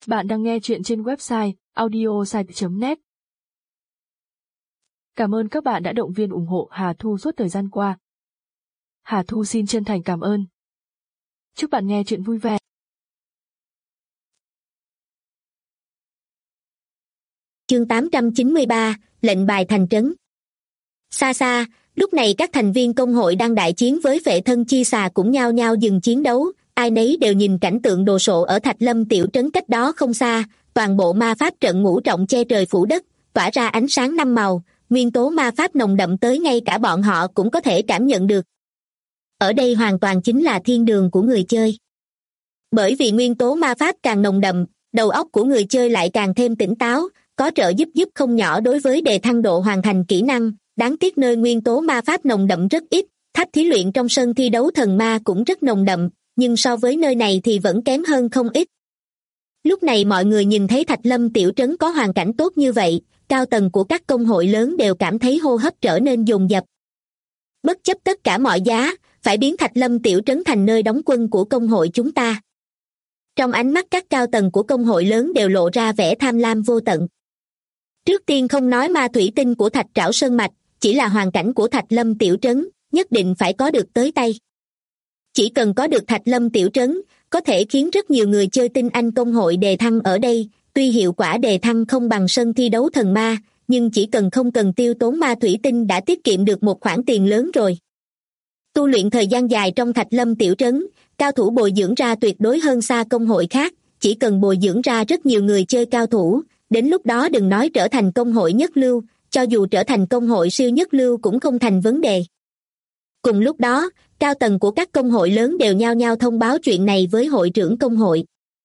Bạn đang nghe chuyện trên website audiosite.net. Cảm ơn các bạn đã động viên ủng hộ Hà Thu suốt thời gian qua. Hà Thu xin chân thành cảm ơn. Chúc bạn nghe chuyện vui vẻ. Chương 893, lệnh bài thành trấn. Xa xa, lúc này các thành viên công hội đang đại chiến với vệ thân chi xà cũng nhao nhao dừng chiến đấu, ai nấy đều nhìn cảnh tượng đồ sộ ở Thạch Lâm tiểu trấn cách đó không xa, toàn bộ ma pháp trận ngũ trọng che trời phủ đất, tỏa ra ánh sáng năm màu, nguyên tố ma pháp nồng đậm tới ngay cả bọn họ cũng có thể cảm nhận được. Ở đây hoàn toàn chính là thiên đường của người chơi. Bởi vì nguyên tố ma pháp càng nồng đậm, đầu óc của người chơi lại càng thêm tỉnh táo, có trợ giúp không nhỏ đối với đề thăng độ hoàn thành kỹ năng. Đáng tiếc nơi nguyên tố ma pháp nồng đậm rất ít, tháp thí luyện trong sân thi đấu thần ma cũng rất nồng đậm, nhưng so với nơi này thì vẫn kém hơn không ít. Lúc này mọi người nhìn thấy Thạch Lâm tiểu trấn có hoàn cảnh tốt như vậy, cao tầng của các công hội lớn đều cảm thấy hô hấp trở nên dồn dập. Bất chấp tất cả mọi giá, phải biến Thạch Lâm tiểu trấn thành nơi đóng quân của công hội chúng ta. Trong ánh mắt các cao tầng của công hội lớn đều lộ ra vẻ tham lam vô tận. Trước tiên không nói ma thủy tinh của Thạch Trảo Sơn Mạch, chỉ là hoàn cảnh của Thạch Lâm tiểu trấn, nhất định phải có được tới tay. Chỉ cần có được Thạch Lâm tiểu trấn, có thể khiến rất nhiều người chơi tinh anh công hội đề thăng ở đây, tuy hiệu quả đề thăng không bằng sân thi đấu thần ma, nhưng chỉ cần không cần tiêu tốn ma thủy tinh đã tiết kiệm được một khoản tiền lớn rồi. Tu luyện thời gian dài trong Thạch Lâm tiểu trấn, cao thủ bồi dưỡng ra tuyệt đối hơn xa công hội khác, chỉ cần bồi dưỡng ra rất nhiều người chơi cao thủ, đến lúc đó đừng nói trở thành công hội nhất lưu, cho dù trở thành công hội siêu nhất lưu cũng không thành vấn đề. Cùng lúc đó, cao tầng của các công hội lớn đều nhao nhao thông báo chuyện này với hội trưởng công hội.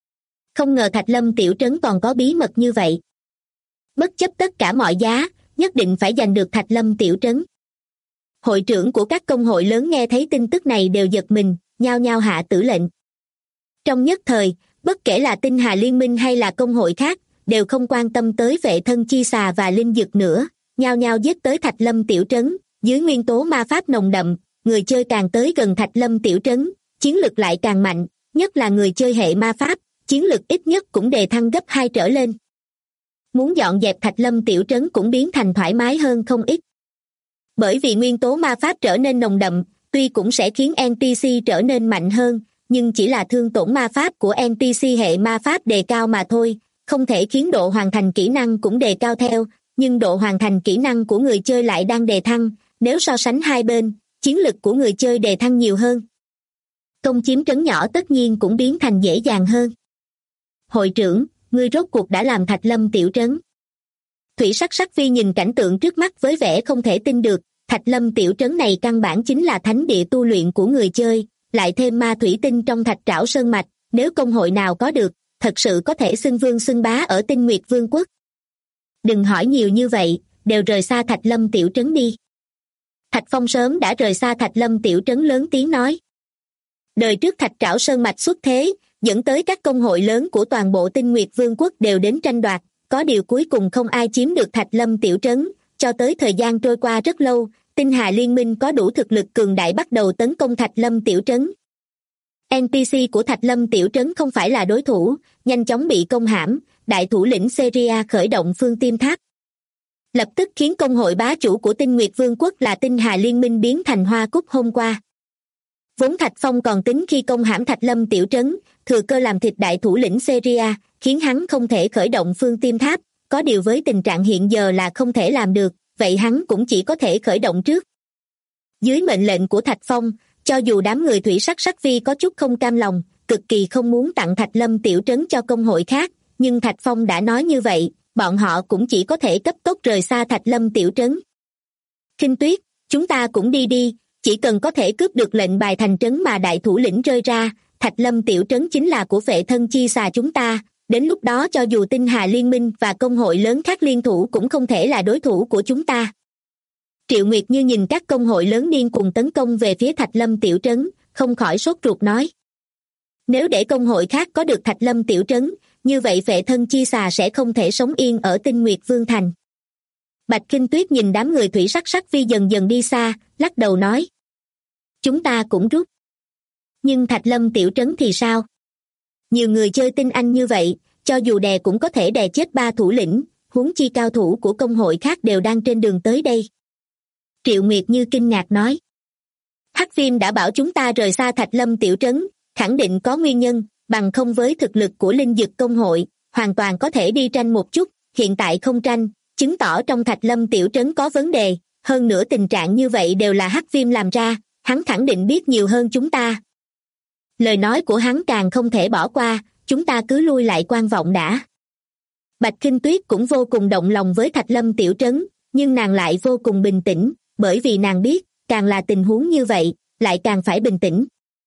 Không ngờ Thạch Lâm tiểu trấn còn có bí mật như vậy. Bất chấp tất cả mọi giá, nhất định phải giành được Thạch Lâm tiểu trấn. Hội trưởng của các công hội lớn nghe thấy tin tức này đều giật mình, nhao nhao hạ tử lệnh. Trong nhất thời, bất kể là Tinh Hà Liên minh hay là công hội khác, đều không quan tâm tới vệ thân chi xà và linh dực nữa, nhao nhao giết tới Thạch Lâm tiểu trấn. Dưới nguyên tố ma pháp nồng đậm, người chơi càng tới gần Thạch Lâm tiểu trấn, chiến lực lại càng mạnh, nhất là người chơi hệ ma pháp, chiến lực ít nhất cũng đề thăng gấp 2 trở lên. Muốn dọn dẹp Thạch Lâm tiểu trấn cũng biến thành thoải mái hơn không ít. Bởi vì nguyên tố ma pháp trở nên nồng đậm, tuy cũng sẽ khiến NPC trở nên mạnh hơn, nhưng chỉ là thương tổn ma pháp của NPC hệ ma pháp đề cao mà thôi, không thể khiến độ hoàn thành kỹ năng cũng đề cao theo, nhưng độ hoàn thành kỹ năng của người chơi lại đang đề thăng, nếu so sánh hai bên, chiến lực của người chơi đề thăng nhiều hơn. Công chiếm trấn nhỏ tất nhiên cũng biến thành dễ dàng hơn. Hội trưởng, ngươi rốt cuộc đã làm Thạch Lâm tiểu trấn. Thủy Sắc Sắc Vi nhìn cảnh tượng trước mắt với vẻ không thể tin được, Thạch Lâm tiểu trấn này căn bản chính là thánh địa tu luyện của người chơi, lại thêm ma thủy tinh trong Thạch Trảo Sơn Mạch, nếu công hội nào có được, thật sự có thể xưng vương xưng bá ở Tinh Nguyệt Vương quốc. Đừng hỏi nhiều như vậy, đều rời xa Thạch Lâm tiểu trấn đi. Thạch Phong sớm đã rời xa Thạch Lâm tiểu trấn lớn tiếng nói. Đời trước Thạch Trảo Sơn Mạch xuất thế, dẫn tới các công hội lớn của toàn bộ Tinh Nguyệt Vương quốc đều đến tranh đoạt, có điều cuối cùng không ai chiếm được Thạch Lâm tiểu trấn, cho tới thời gian trôi qua rất lâu, Tinh Hà Liên minh có đủ thực lực cường đại bắt đầu tấn công Thạch Lâm tiểu trấn. NPC của Thạch Lâm tiểu trấn không phải là đối thủ, nhanh chóng bị công hãm, đại thủ lĩnh Seria khởi động Phương Tiêm Tháp. Lập tức khiến công hội bá chủ của Tinh Nguyệt Vương quốc là Tinh Hà Liên minh biến thành hoa cúc hôm qua. Vốn Thạch Phong còn tính khi công hãm Thạch Lâm tiểu trấn, thừa cơ làm thịt đại thủ lĩnh Seria, khiến hắn không thể khởi động Phương Tiêm Tháp, có điều với tình trạng hiện giờ là không thể làm được, vậy hắn cũng chỉ có thể khởi động trước. Dưới mệnh lệnh của Thạch Phong, cho dù đám người Thủy Sắc Sắc Vi có chút không cam lòng, cực kỳ không muốn tặng Thạch Lâm tiểu trấn cho công hội khác, nhưng Thạch Phong đã nói như vậy, bọn họ cũng chỉ có thể cấp tốc rời xa Thạch Lâm tiểu trấn. Khinh Tuyết, chúng ta cũng đi đi, chỉ cần có thể cướp được lệnh bài thành trấn mà đại thủ lĩnh rơi ra, Thạch Lâm tiểu trấn chính là của vệ thân chi xà chúng ta, đến lúc đó cho dù Tinh Hà Liên minh và công hội lớn khác liên thủ cũng không thể là đối thủ của chúng ta. Triệu Nguyệt Như nhìn các công hội lớn điên cùng tấn công về phía Thạch Lâm tiểu trấn, không khỏi sốt ruột nói. Nếu để công hội khác có được Thạch Lâm tiểu trấn, như vậy vệ thân chi xà sẽ không thể sống yên ở Tinh Nguyệt Vương thành. Bạch Kinh Tuyết nhìn đám người Thủy Sắc Sắc Vi dần dần đi xa, lắc đầu nói. Chúng ta cũng rút. Nhưng Thạch Lâm tiểu trấn thì sao? Nhiều người chơi tinh anh như vậy, cho dù đè cũng có thể đè chết 3 thủ lĩnh, huống chi cao thủ của công hội khác đều đang trên đường tới đây. Triệu Nguyệt Như kinh ngạc nói. Hắc Viêm đã bảo chúng ta rời xa Thạch Lâm tiểu trấn, khẳng định có nguyên nhân, bằng không với thực lực của linh dực công hội, hoàn toàn có thể đi tranh một chút, hiện tại không tranh, chứng tỏ trong Thạch Lâm tiểu trấn có vấn đề, hơn nữa tình trạng như vậy đều là Hắc Viêm làm ra, hắn khẳng định biết nhiều hơn chúng ta. Lời nói của hắn càng không thể bỏ qua, chúng ta cứ lui lại quan vọng đã. Bạch Kinh Tuyết cũng vô cùng động lòng với Thạch Lâm tiểu trấn, nhưng nàng lại vô cùng bình tĩnh, bởi vì nàng biết, càng là tình huống như vậy, lại càng phải bình tĩnh.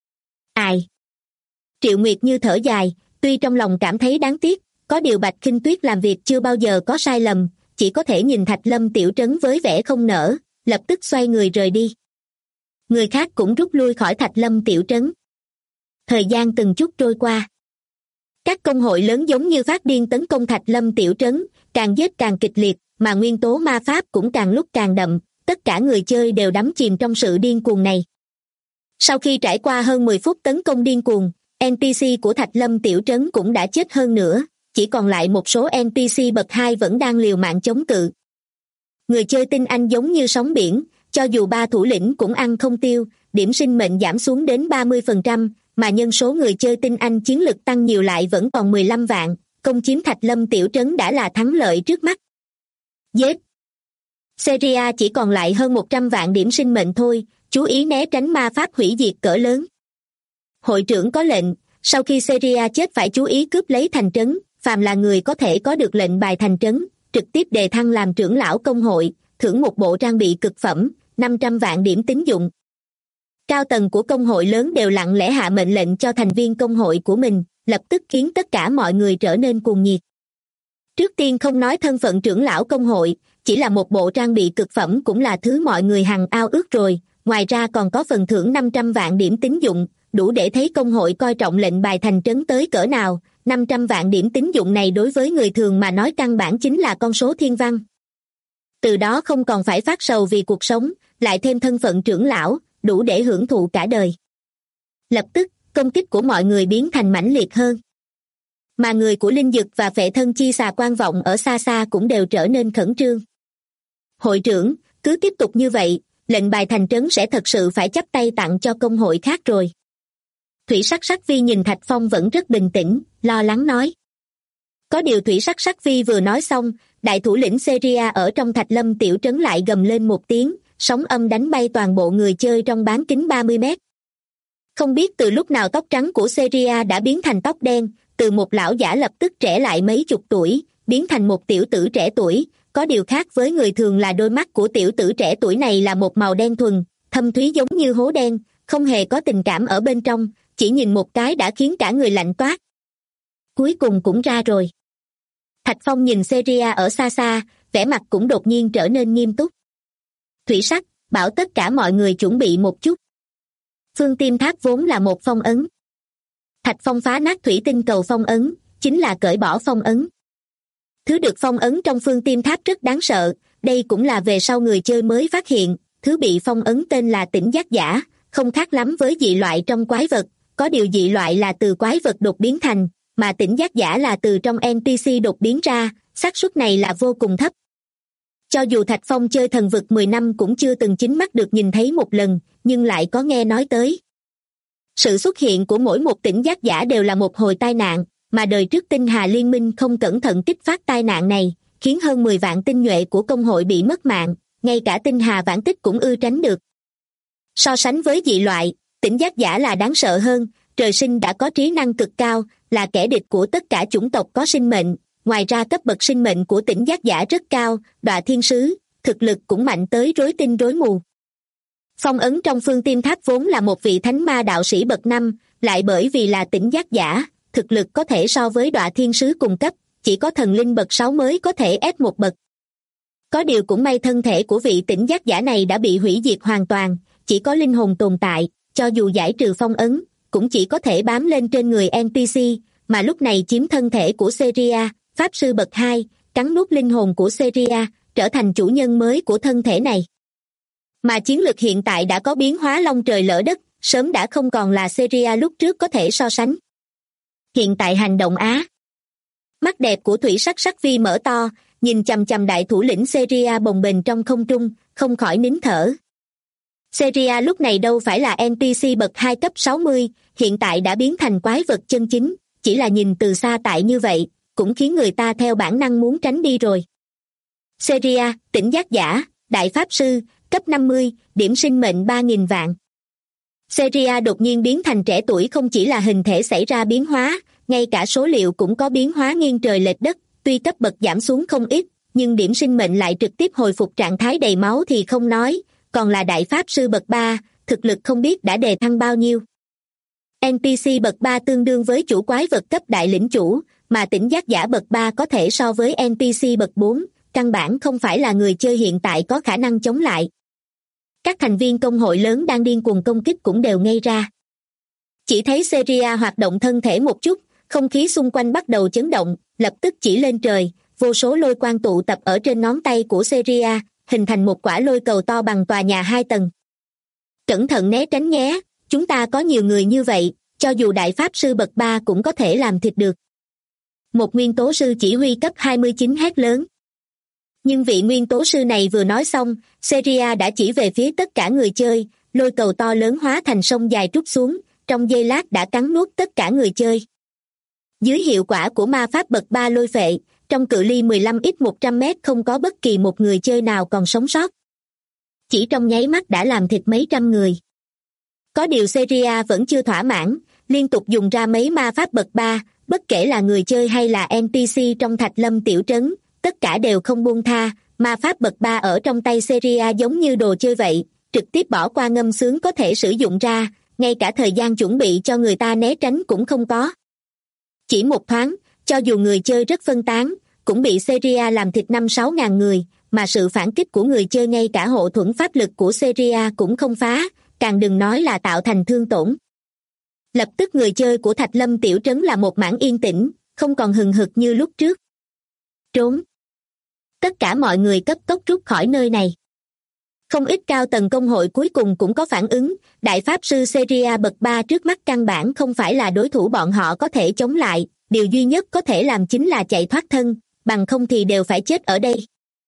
Ai? Triệu Nguyệt Như thở dài, tuy trong lòng cảm thấy đáng tiếc, có điều Bạch Kinh Tuyết làm việc chưa bao giờ có sai lầm, chỉ có thể nhìn Thạch Lâm tiểu trấn với vẻ không nỡ, lập tức xoay người rời đi. Người khác cũng rút lui khỏi Thạch Lâm tiểu trấn. Thời gian từng chút trôi qua. Các công hội lớn giống như phát điên tấn công Thạch Lâm tiểu trấn, càng giết càng kịch liệt, mà nguyên tố ma pháp cũng càng lúc càng đậm, tất cả người chơi đều đắm chìm trong sự điên cuồng này. Sau khi trải qua hơn 10 phút tấn công điên cuồng, NPC của Thạch Lâm tiểu trấn cũng đã chết hơn nữa, chỉ còn lại một số NPC bậc 2 vẫn đang liều mạng chống cự. Người chơi tinh anh giống như sóng biển, cho dù 3 thủ lĩnh cũng ăn không tiêu, điểm sinh mệnh giảm xuống đến 30%, mà nhân số người chơi tinh anh chiến lực tăng nhiều lại vẫn còn 15 vạn, công chiếm Thạch Lâm tiểu trấn đã là thắng lợi trước mắt. Giết! Seria chỉ còn lại hơn 100 vạn điểm sinh mệnh thôi, chú ý né tránh ma pháp hủy diệt cỡ lớn. Hội trưởng có lệnh, sau khi Seria chết phải chú ý cướp lấy thành trấn, phàm là người có thể có được lệnh bài thành trấn, trực tiếp đề thăng làm trưởng lão công hội, thưởng một bộ trang bị cực phẩm, 500 vạn điểm tín dụng. Cao tầng của công hội lớn đều lặng lẽ hạ mệnh lệnh cho thành viên công hội của mình, lập tức khiến tất cả mọi người trở nên cuồng nhiệt. Trước tiên không nói thân phận trưởng lão công hội, chỉ là một bộ trang bị cực phẩm cũng là thứ mọi người hằng ao ước rồi, ngoài ra còn có phần thưởng 500 vạn điểm tín dụng, đủ để thấy công hội coi trọng lệnh bài thành trấn tới cỡ nào. 500 vạn điểm tín dụng này đối với người thường mà nói căn bản chính là con số thiên văn. Từ đó không còn phải phát sầu vì cuộc sống, lại thêm thân phận trưởng lão, đủ để hưởng thụ cả đời. Lập tức, công kích của mọi người biến thành mãnh liệt hơn. Mà người của linh dực và phệ thân chi xà quan vọng ở xa xa cũng đều trở nên khẩn trương. Hội trưởng, cứ tiếp tục như vậy, lệnh bài thành trấn sẽ thật sự phải chắp tay tặng cho công hội khác rồi. Thủy Sắc Sắc Vi nhìn Thạch Phong vẫn rất bình tĩnh, lo lắng nói. Có điều Thủy Sắc Sắc Vi vừa nói xong, đại thủ lĩnh Seria ở trong Thạch Lâm tiểu trấn lại gầm lên một tiếng, sóng âm đánh bay toàn bộ người chơi trong bán kính 30 mét. Không biết từ lúc nào tóc trắng của Seria đã biến thành tóc đen, từ một lão giả lập tức trẻ lại mấy chục tuổi, biến thành một tiểu tử trẻ tuổi, có điều khác với người thường là đôi mắt của tiểu tử trẻ tuổi này là một màu đen thuần, thâm thúy giống như hố đen, không hề có tình cảm ở bên trong, chỉ nhìn một cái đã khiến cả người lạnh toát. Cuối cùng cũng ra rồi. Thạch Phong nhìn Seria ở xa xa, vẻ mặt cũng đột nhiên trở nên nghiêm túc. Thủy Sắc, bảo tất cả mọi người chuẩn bị một chút. Phương Tiêm Tháp vốn là một phong ấn. Thạch Phong phá nát thủy tinh cầu phong ấn, chính là cởi bỏ phong ấn. Thứ được phong ấn trong Phương Tiêm Tháp rất đáng sợ, đây cũng là về sau người chơi mới phát hiện, thứ bị phong ấn tên là Tỉnh Giác Giả, không khác lắm với dị loại trong quái vật, có điều dị loại là từ quái vật đột biến thành, mà Tỉnh Giác Giả là từ trong NPC đột biến ra, xác suất này là vô cùng thấp. Cho dù Thạch Phong chơi thần vực 10 năm cũng chưa từng chính mắt được nhìn thấy một lần, nhưng lại có nghe nói tới. Sự xuất hiện của mỗi một Tỉnh Giác Giả đều là một hồi tai nạn, mà đời trước Tinh Hà Liên minh không cẩn thận kích phát tai nạn này, khiến hơn 10 vạn tinh nhuệ của công hội bị mất mạng, ngay cả Tinh Hà Vãn Tích cũng ư tránh được. So sánh với dị loại, Tỉnh Giác Giả là đáng sợ hơn, trời sinh đã có trí năng cực cao, là kẻ địch của tất cả chủng tộc có sinh mệnh, ngoài ra cấp bậc sinh mệnh của Tỉnh Giác Giả rất cao, Đọa Thiên Sứ, thực lực cũng mạnh tới rối tinh rối mù. Phong ấn trong Phương Tiêm Tháp vốn là một vị thánh ma đạo sĩ bậc 5, lại bởi vì là Tỉnh Giác Giả, thực lực có thể so với Đọa Thiên Sứ cùng cấp, chỉ có thần linh bậc 6 mới có thể ép một bậc. Có điều cũng may thân thể của vị Tỉnh Giác Giả này đã bị hủy diệt hoàn toàn, chỉ có linh hồn tồn tại, cho dù giải trừ phong ấn, cũng chỉ có thể bám lên trên người NPC, mà lúc này chiếm thân thể của Seria, Pháp Sư bậc 2, cắn nuốt linh hồn của Seria, trở thành chủ nhân mới của thân thể này. Mà chiến lực hiện tại đã có biến hóa long trời lỡ đất, sớm đã không còn là Seria lúc trước có thể so sánh. Hiện tại hành động Á. Mắt đẹp của thủy sắc sắc vi mở to, nhìn chằm chằm đại thủ lĩnh Seria bồng bềnh trong không trung, không khỏi nín thở. Seria lúc này đâu phải là NPC bậc 2 cấp 60, hiện tại đã biến thành quái vật chân chính, chỉ là nhìn từ xa tại như vậy, cũng khiến người ta theo bản năng muốn tránh đi rồi. Seria, tỉnh giác giả, đại pháp sư, cấp 50, điểm sinh mệnh 3.000 vạn. Seria đột nhiên biến thành trẻ tuổi không chỉ là hình thể xảy ra biến hóa, ngay cả số liệu cũng có biến hóa nghiêng trời lệch đất, tuy cấp bậc giảm xuống không ít, nhưng điểm sinh mệnh lại trực tiếp hồi phục trạng thái đầy máu thì không nói, còn là đại pháp sư bậc 3, thực lực không biết đã đề thăng bao nhiêu. NPC bậc 3 tương đương với chủ quái vật cấp đại lĩnh chủ, mà tỉnh giác giả bậc 3 có thể so với NPC bậc 4, căn bản không phải là người chơi hiện tại có khả năng chống lại. Các thành viên công hội lớn đang điên cuồng công kích cũng đều ngây ra. Chỉ thấy Seria hoạt động thân thể một chút, không khí xung quanh bắt đầu chấn động, lập tức chỉ lên trời, vô số lôi quang tụ tập ở trên ngón tay của Seria, hình thành một quả lôi cầu to bằng tòa nhà 2 tầng. Cẩn thận né tránh nhé, chúng ta có nhiều người như vậy, cho dù đại pháp sư bậc 3 cũng có thể làm thịt được. Một nguyên tố sư chỉ huy cấp 29 hét lớn. Nhưng vị nguyên tố sư này vừa nói xong, Seria đã chỉ về phía tất cả người chơi, lôi cầu to lớn hóa thành sông dài trút xuống, trong giây lát đã cắn nuốt tất cả người chơi. Dưới hiệu quả của ma pháp bậc 3 lôi phệ, trong cự ly 15x100 mét không có bất kỳ một người chơi nào còn sống sót. Chỉ trong nháy mắt đã làm thịt mấy trăm người. Có điều Seria vẫn chưa thỏa mãn, liên tục dùng ra mấy ma pháp bậc 3, bất kể là người chơi hay là NPC trong Thạch Lâm tiểu trấn, tất cả đều không buông tha, ma pháp bậc 3 ở trong tay Seria giống như đồ chơi vậy, trực tiếp bỏ qua ngâm sướng có thể sử dụng ra, ngay cả thời gian chuẩn bị cho người ta né tránh cũng không có. Chỉ một thoáng, cho dù người chơi rất phân tán, cũng bị Seria làm thịt 5-6 ngàn người, mà sự phản kích của người chơi ngay cả hộ thuẫn pháp lực của Seria cũng không phá, càng đừng nói là tạo thành thương tổn. Lập tức người chơi của Thạch Lâm tiểu trấn là một mảng yên tĩnh, không còn hừng hực như lúc trước. Trốn! Tất cả mọi người cấp tốc rút khỏi nơi này. Không ít cao tầng công hội cuối cùng cũng có phản ứng, đại pháp sư Seria bậc 3 trước mắt căn bản không phải là đối thủ bọn họ có thể chống lại, điều duy nhất có thể làm chính là chạy thoát thân, bằng không thì đều phải chết ở đây.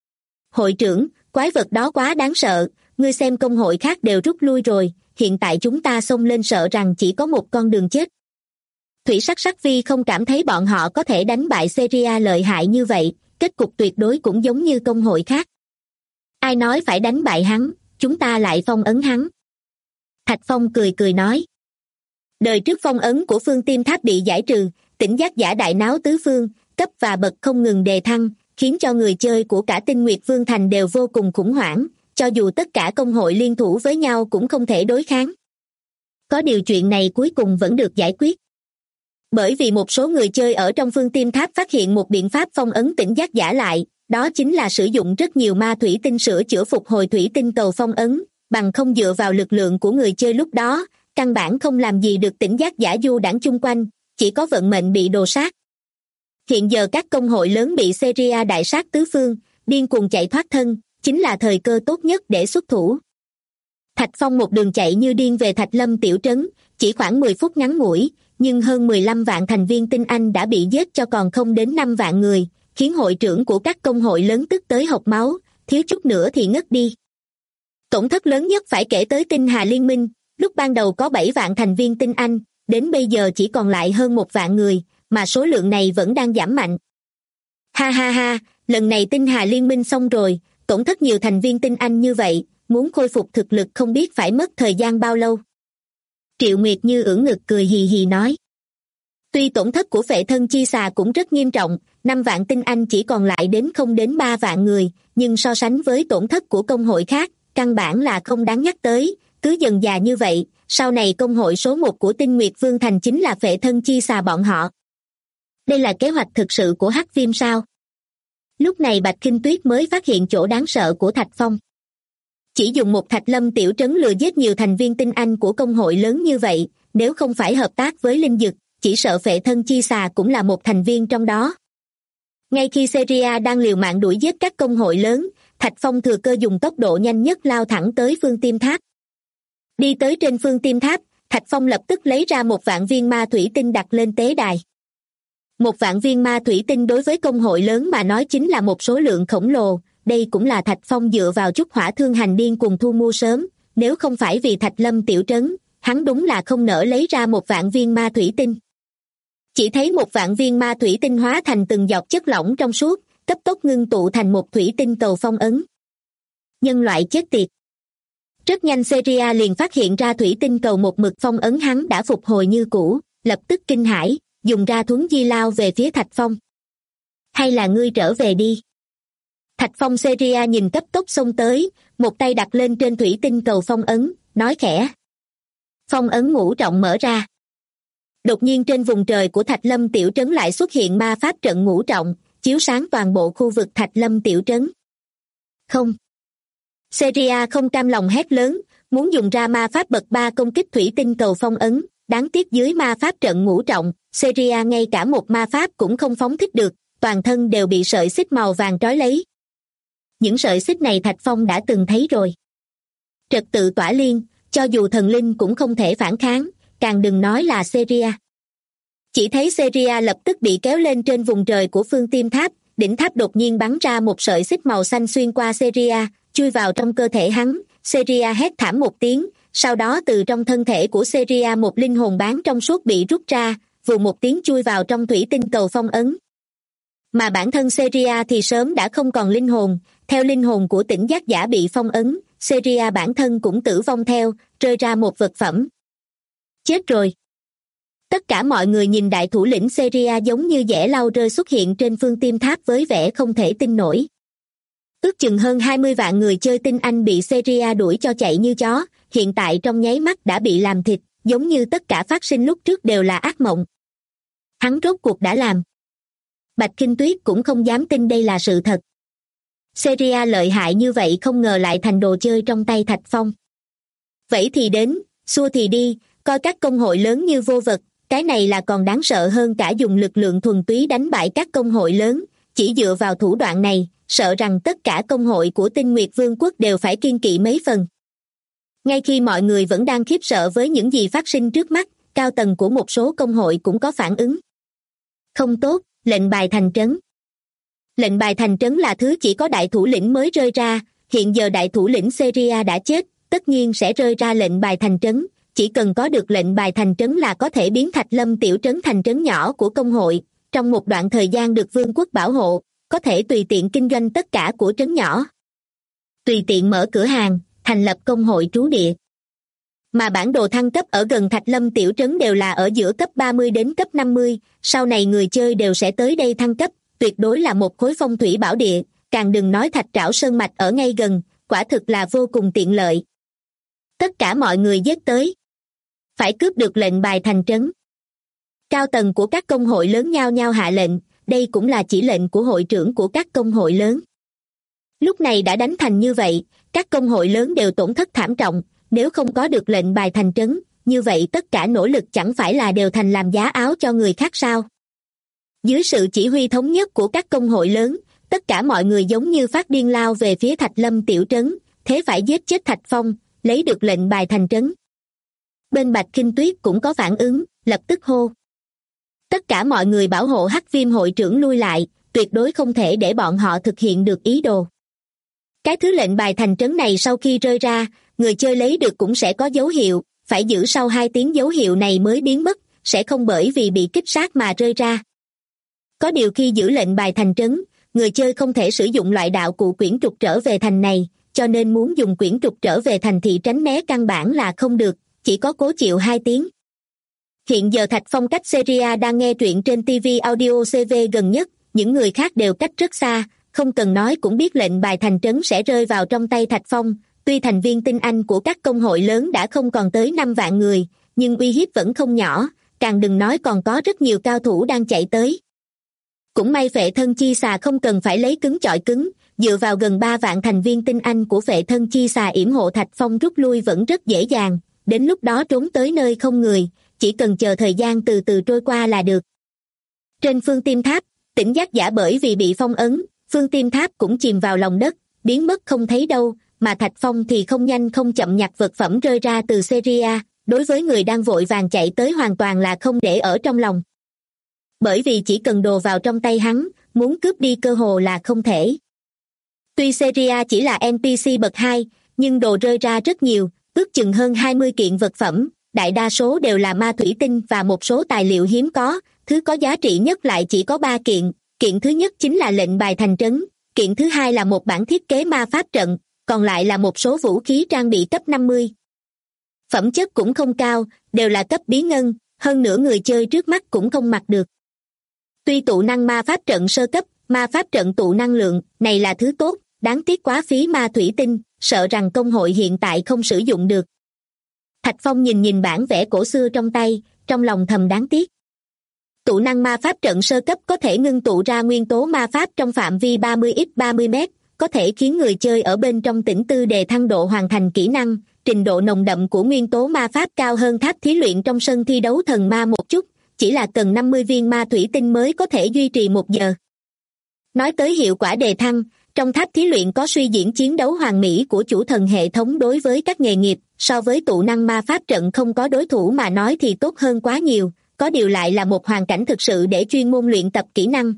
Hội trưởng, quái vật đó quá đáng sợ, ngươi xem công hội khác đều rút lui rồi, hiện tại chúng ta xông lên sợ rằng chỉ có một con đường chết. Thủy sắc sắc vi không cảm thấy bọn họ có thể đánh bại Seria lợi hại như vậy, kết cục tuyệt đối cũng giống như công hội khác. Ai nói phải đánh bại hắn, chúng ta lại phong ấn hắn. Thạch Phong cười cười nói. Đời trước phong ấn của Phương Tim Tháp bị giải trừ, tỉnh giác giả đại náo tứ phương, cấp và bậc không ngừng đề thăng, khiến cho người chơi của cả Tinh Nguyệt Vương Thành đều vô cùng khủng hoảng, cho dù tất cả công hội liên thủ với nhau cũng không thể đối kháng. Có điều chuyện này cuối cùng vẫn được giải quyết. Bởi vì một số người chơi ở trong Phương Tim Tháp phát hiện một biện pháp phong ấn tỉnh giác giả lại, đó chính là sử dụng rất nhiều ma thủy tinh sửa chữa phục hồi thủy tinh cầu phong ấn, bằng không dựa vào lực lượng của người chơi lúc đó, căn bản không làm gì được tỉnh giác giả du đãng chung quanh, chỉ có vận mệnh bị đồ sát. Hiện giờ các công hội lớn bị Seria đại sát tứ phương, điên cuồng chạy thoát thân, chính là thời cơ tốt nhất để xuất thủ. Thạch Phong một đường chạy như điên về Thạch Lâm tiểu trấn, chỉ khoảng 10 phút ngắn ngủi, nhưng hơn 15 vạn thành viên tinh anh đã bị giết cho còn không đến 5 vạn người, khiến hội trưởng của các công hội lớn tức tới hộc máu, thiếu chút nữa thì ngất đi. Tổn thất lớn nhất phải kể tới Tinh Hà Liên minh, lúc ban đầu có 7 vạn thành viên tinh anh, đến bây giờ chỉ còn lại hơn 1 vạn người, mà số lượng này vẫn đang giảm mạnh. Ha ha ha, lần này Tinh Hà Liên minh xong rồi, tổn thất nhiều thành viên tinh anh như vậy, muốn khôi phục thực lực không biết phải mất thời gian bao lâu. Triệu Nguyệt Như ưỡn ngực cười hì hì nói. Tuy tổn thất của phệ thân chi xà cũng rất nghiêm trọng, 5 vạn tinh anh chỉ còn lại đến không đến 3 vạn người, nhưng so sánh với tổn thất của công hội khác, căn bản là không đáng nhắc tới, cứ dần dà như vậy, sau này công hội số 1 của Tinh Nguyệt Vương Thành chính là phệ thân chi xà bọn họ. Đây là kế hoạch thực sự của Hắc Viêm sao? Lúc này Bạch Khinh Tuyết mới phát hiện chỗ đáng sợ của Thạch Phong. Chỉ dùng một Thạch Lâm tiểu trấn lừa giết nhiều thành viên tinh anh của công hội lớn như vậy, nếu không phải hợp tác với Linh Dực, chỉ sợ phệ thân chi xà cũng là một thành viên trong đó. Ngay khi Seria đang liều mạng đuổi giết các công hội lớn, Thạch Phong thừa cơ dùng tốc độ nhanh nhất lao thẳng tới Phương Tim Tháp. Đi tới trên Phương Tim Tháp, Thạch Phong lập tức lấy ra 1 vạn viên ma thủy tinh đặt lên tế đài. 1.000.000 viên ma thủy tinh đối với công hội lớn mà nói chính là một số lượng khổng lồ, đây cũng là Thạch Phong dựa vào chút hỏa thương hành điên cùng thu mua sớm, nếu không phải vì Thạch Lâm tiểu trấn, hắn đúng là không nỡ lấy ra 1.000.000 viên ma thủy tinh. Chỉ thấy 1.000.000 viên ma thủy tinh hóa thành từng giọt chất lỏng trong suốt, cấp tốc ngưng tụ thành một thủy tinh cầu phong ấn. Nhân loại chết tiệt. Rất nhanh Seria liền phát hiện ra thủy tinh cầu một mực phong ấn hắn đã phục hồi như cũ, lập tức kinh hãi, dùng ra thuấn di lao về phía Thạch Phong. Hay là ngươi trở về đi. Thạch Phong Seria nhìn cấp tốc xông tới, một tay đặt lên trên thủy tinh cầu phong ấn, nói khẽ. Phong ấn ngũ trọng mở ra. Đột nhiên trên vùng trời của Thạch Lâm tiểu trấn lại xuất hiện ma pháp trận ngũ trọng, chiếu sáng toàn bộ khu vực Thạch Lâm tiểu trấn. Không. Seria không cam lòng hét lớn, muốn dùng ra ma pháp bậc 3 công kích thủy tinh cầu phong ấn, đáng tiếc dưới ma pháp trận ngũ trọng, Seria ngay cả một ma pháp cũng không phóng thích được, toàn thân đều bị sợi xích màu vàng trói lấy. Những sợi xích này Thạch Phong đã từng thấy rồi. Trật tự tỏa liên, cho dù thần linh cũng không thể phản kháng, càng đừng nói là Seria. Chỉ thấy Seria lập tức bị kéo lên trên vùng trời của Phương Tiêm Tháp, đỉnh tháp đột nhiên bắn ra một sợi xích màu xanh xuyên qua Seria, chui vào trong cơ thể hắn. Seria hét thảm một tiếng, sau đó từ trong thân thể của Seria một linh hồn bán trong suốt bị rút ra, vù một tiếng chui vào trong thủy tinh cầu phong ấn. Mà bản thân Seria thì sớm đã không còn linh hồn, theo linh hồn của tỉnh giác giả bị phong ấn, Seria bản thân cũng tử vong theo, rơi ra một vật phẩm. Chết rồi. Tất cả mọi người nhìn đại thủ lĩnh Seria giống như dẻ lau rơi xuất hiện trên Phương Tiêm Tháp với vẻ không thể tin nổi. Ước chừng hơn 20 vạn người chơi tinh anh bị Seria đuổi cho chạy như chó, hiện tại trong nháy mắt đã bị làm thịt, giống như tất cả phát sinh lúc trước đều là ác mộng. Hắn rốt cuộc đã làm. Bạch Kinh Tuyết cũng không dám tin đây là sự thật. Seria lợi hại như vậy không ngờ lại thành đồ chơi trong tay Thạch Phong. Vậy thì đến, xua thì đi, coi các công hội lớn như vô vật, cái này là còn đáng sợ hơn cả dùng lực lượng thuần túy đánh bại các công hội lớn, chỉ dựa vào thủ đoạn này, sợ rằng tất cả công hội của Tinh Nguyệt Vương quốc đều phải kiêng kỵ mấy phần. Ngay khi mọi người vẫn đang khiếp sợ với những gì phát sinh trước mắt, cao tầng của một số công hội cũng có phản ứng. Không tốt, lệnh bài thành trấn. Lệnh bài thành trấn là thứ chỉ có đại thủ lĩnh mới rơi ra, hiện giờ đại thủ lĩnh Seria đã chết, tất nhiên sẽ rơi ra lệnh bài thành trấn, chỉ cần có được lệnh bài thành trấn là có thể biến Thạch Lâm tiểu trấn thành trấn nhỏ của công hội, trong một đoạn thời gian được vương quốc bảo hộ, có thể tùy tiện kinh doanh tất cả của trấn nhỏ. Tùy tiện mở cửa hàng, thành lập công hội trú địa. Mà bản đồ thăng cấp ở gần Thạch Lâm tiểu trấn đều là ở giữa cấp 30 đến cấp 50, sau này người chơi đều sẽ tới đây thăng cấp, tuyệt đối là một khối phong thủy bảo địa, càng đừng nói Thạch Trảo Sơn Mạch ở ngay gần, quả thực là vô cùng tiện lợi. Tất cả mọi người giết tới. Phải cướp được lệnh bài thành trấn. Cao tầng của các công hội lớn nhao nhao hạ lệnh, đây cũng là chỉ lệnh của hội trưởng của các công hội lớn. Lúc này đã đánh thành như vậy, các công hội lớn đều tổn thất thảm trọng, nếu không có được lệnh bài thành trấn, như vậy tất cả nỗ lực chẳng phải là đều thành làm giá áo cho người khác sao? Dưới sự chỉ huy thống nhất của các công hội lớn, tất cả mọi người giống như phát điên lao về phía Thạch Lâm tiểu trấn, thế phải giết chết Thạch Phong, lấy được lệnh bài thành trấn. Bên Bạch Kinh Tuyết cũng có phản ứng, lập tức hô. Tất cả mọi người bảo hộ Hắc Viêm hội trưởng lui lại, tuyệt đối không thể để bọn họ thực hiện được ý đồ. Cái thứ lệnh bài thành trấn này sau khi rơi ra, người chơi lấy được cũng sẽ có dấu hiệu, phải giữ sau 2 tiếng dấu hiệu này mới biến mất, sẽ không bởi vì bị kích sát mà rơi ra. Có điều khi giữ lệnh bài thành trấn, người chơi không thể sử dụng loại đạo cụ quyển trục trở về thành này, cho nên muốn dùng quyển trục trở về thành thị tránh né căn bản là không được, chỉ có cố chịu 2 tiếng. Hiện giờ Thạch Phong cách Seria đang nghe truyện trên TV Audio CV gần nhất, những người khác đều cách rất xa, không cần nói cũng biết lệnh bài thành trấn sẽ rơi vào trong tay Thạch Phong. Tuy thành viên tinh anh của các công hội lớn đã không còn tới 5 vạn người, nhưng uy hiếp vẫn không nhỏ, càng đừng nói còn có rất nhiều cao thủ đang chạy tới. Cũng may Phệ Thân Chi Xà không cần phải lấy cứng chọi cứng, dựa vào gần 3 vạn thành viên tinh anh của Phệ Thân Chi Xà yểm hộ Thạch Phong rút lui vẫn rất dễ dàng, đến lúc đó trốn tới nơi không người, chỉ cần chờ thời gian từ từ trôi qua là được. Trên Phương Tiêm Tháp, tỉnh giác giả bởi vì bị phong ấn, Phương Tiêm Tháp cũng chìm vào lòng đất, biến mất không thấy đâu, mà Thạch Phong thì không nhanh không chậm nhặt vật phẩm rơi ra từ Seria, đối với người đang vội vàng chạy tới hoàn toàn là không để ở trong lòng. Bởi vì chỉ cần đồ vào trong tay hắn, muốn cướp đi cơ hồ là không thể. Tuy Seria chỉ là NPC bậc 2, nhưng đồ rơi ra rất nhiều, ước chừng hơn 20 kiện vật phẩm, đại đa số đều là ma thủy tinh và một số tài liệu hiếm có, thứ có giá trị nhất lại chỉ có 3 kiện. Kiện thứ nhất chính là lệnh bài thành trấn, kiện thứ hai là một bản thiết kế ma pháp trận, còn lại là một số vũ khí trang bị cấp 50. Phẩm chất cũng không cao, đều là cấp bí ngân, hơn nữa người chơi trước mắt cũng không mặc được. Tuy tụ năng ma pháp trận sơ cấp, ma pháp trận tụ năng lượng, này là thứ tốt, đáng tiếc quá phí ma thủy tinh, sợ rằng công hội hiện tại không sử dụng được. Thạch Phong nhìn nhìn bản vẽ cổ xưa trong tay, trong lòng thầm đáng tiếc. Tụ năng ma pháp trận sơ cấp có thể ngưng tụ ra nguyên tố ma pháp trong phạm vi 30x30 mét, có thể khiến người chơi ở bên trong tĩnh tư đề thăng độ hoàn thành kỹ năng, trình độ nồng đậm của nguyên tố ma pháp cao hơn tháp thí luyện trong sân thi đấu thần ma một chút, chỉ là cần 50 viên ma thủy tinh mới có thể duy trì 1 giờ. Nói tới hiệu quả đề thăng, trong tháp thí luyện có suy diễn chiến đấu hoàn mỹ của chủ thần hệ thống đối với các nghề nghiệp, so với tụ năng ma pháp trận không có đối thủ mà nói thì tốt hơn quá nhiều, có điều lại là một hoàn cảnh thực sự để chuyên môn luyện tập kỹ năng.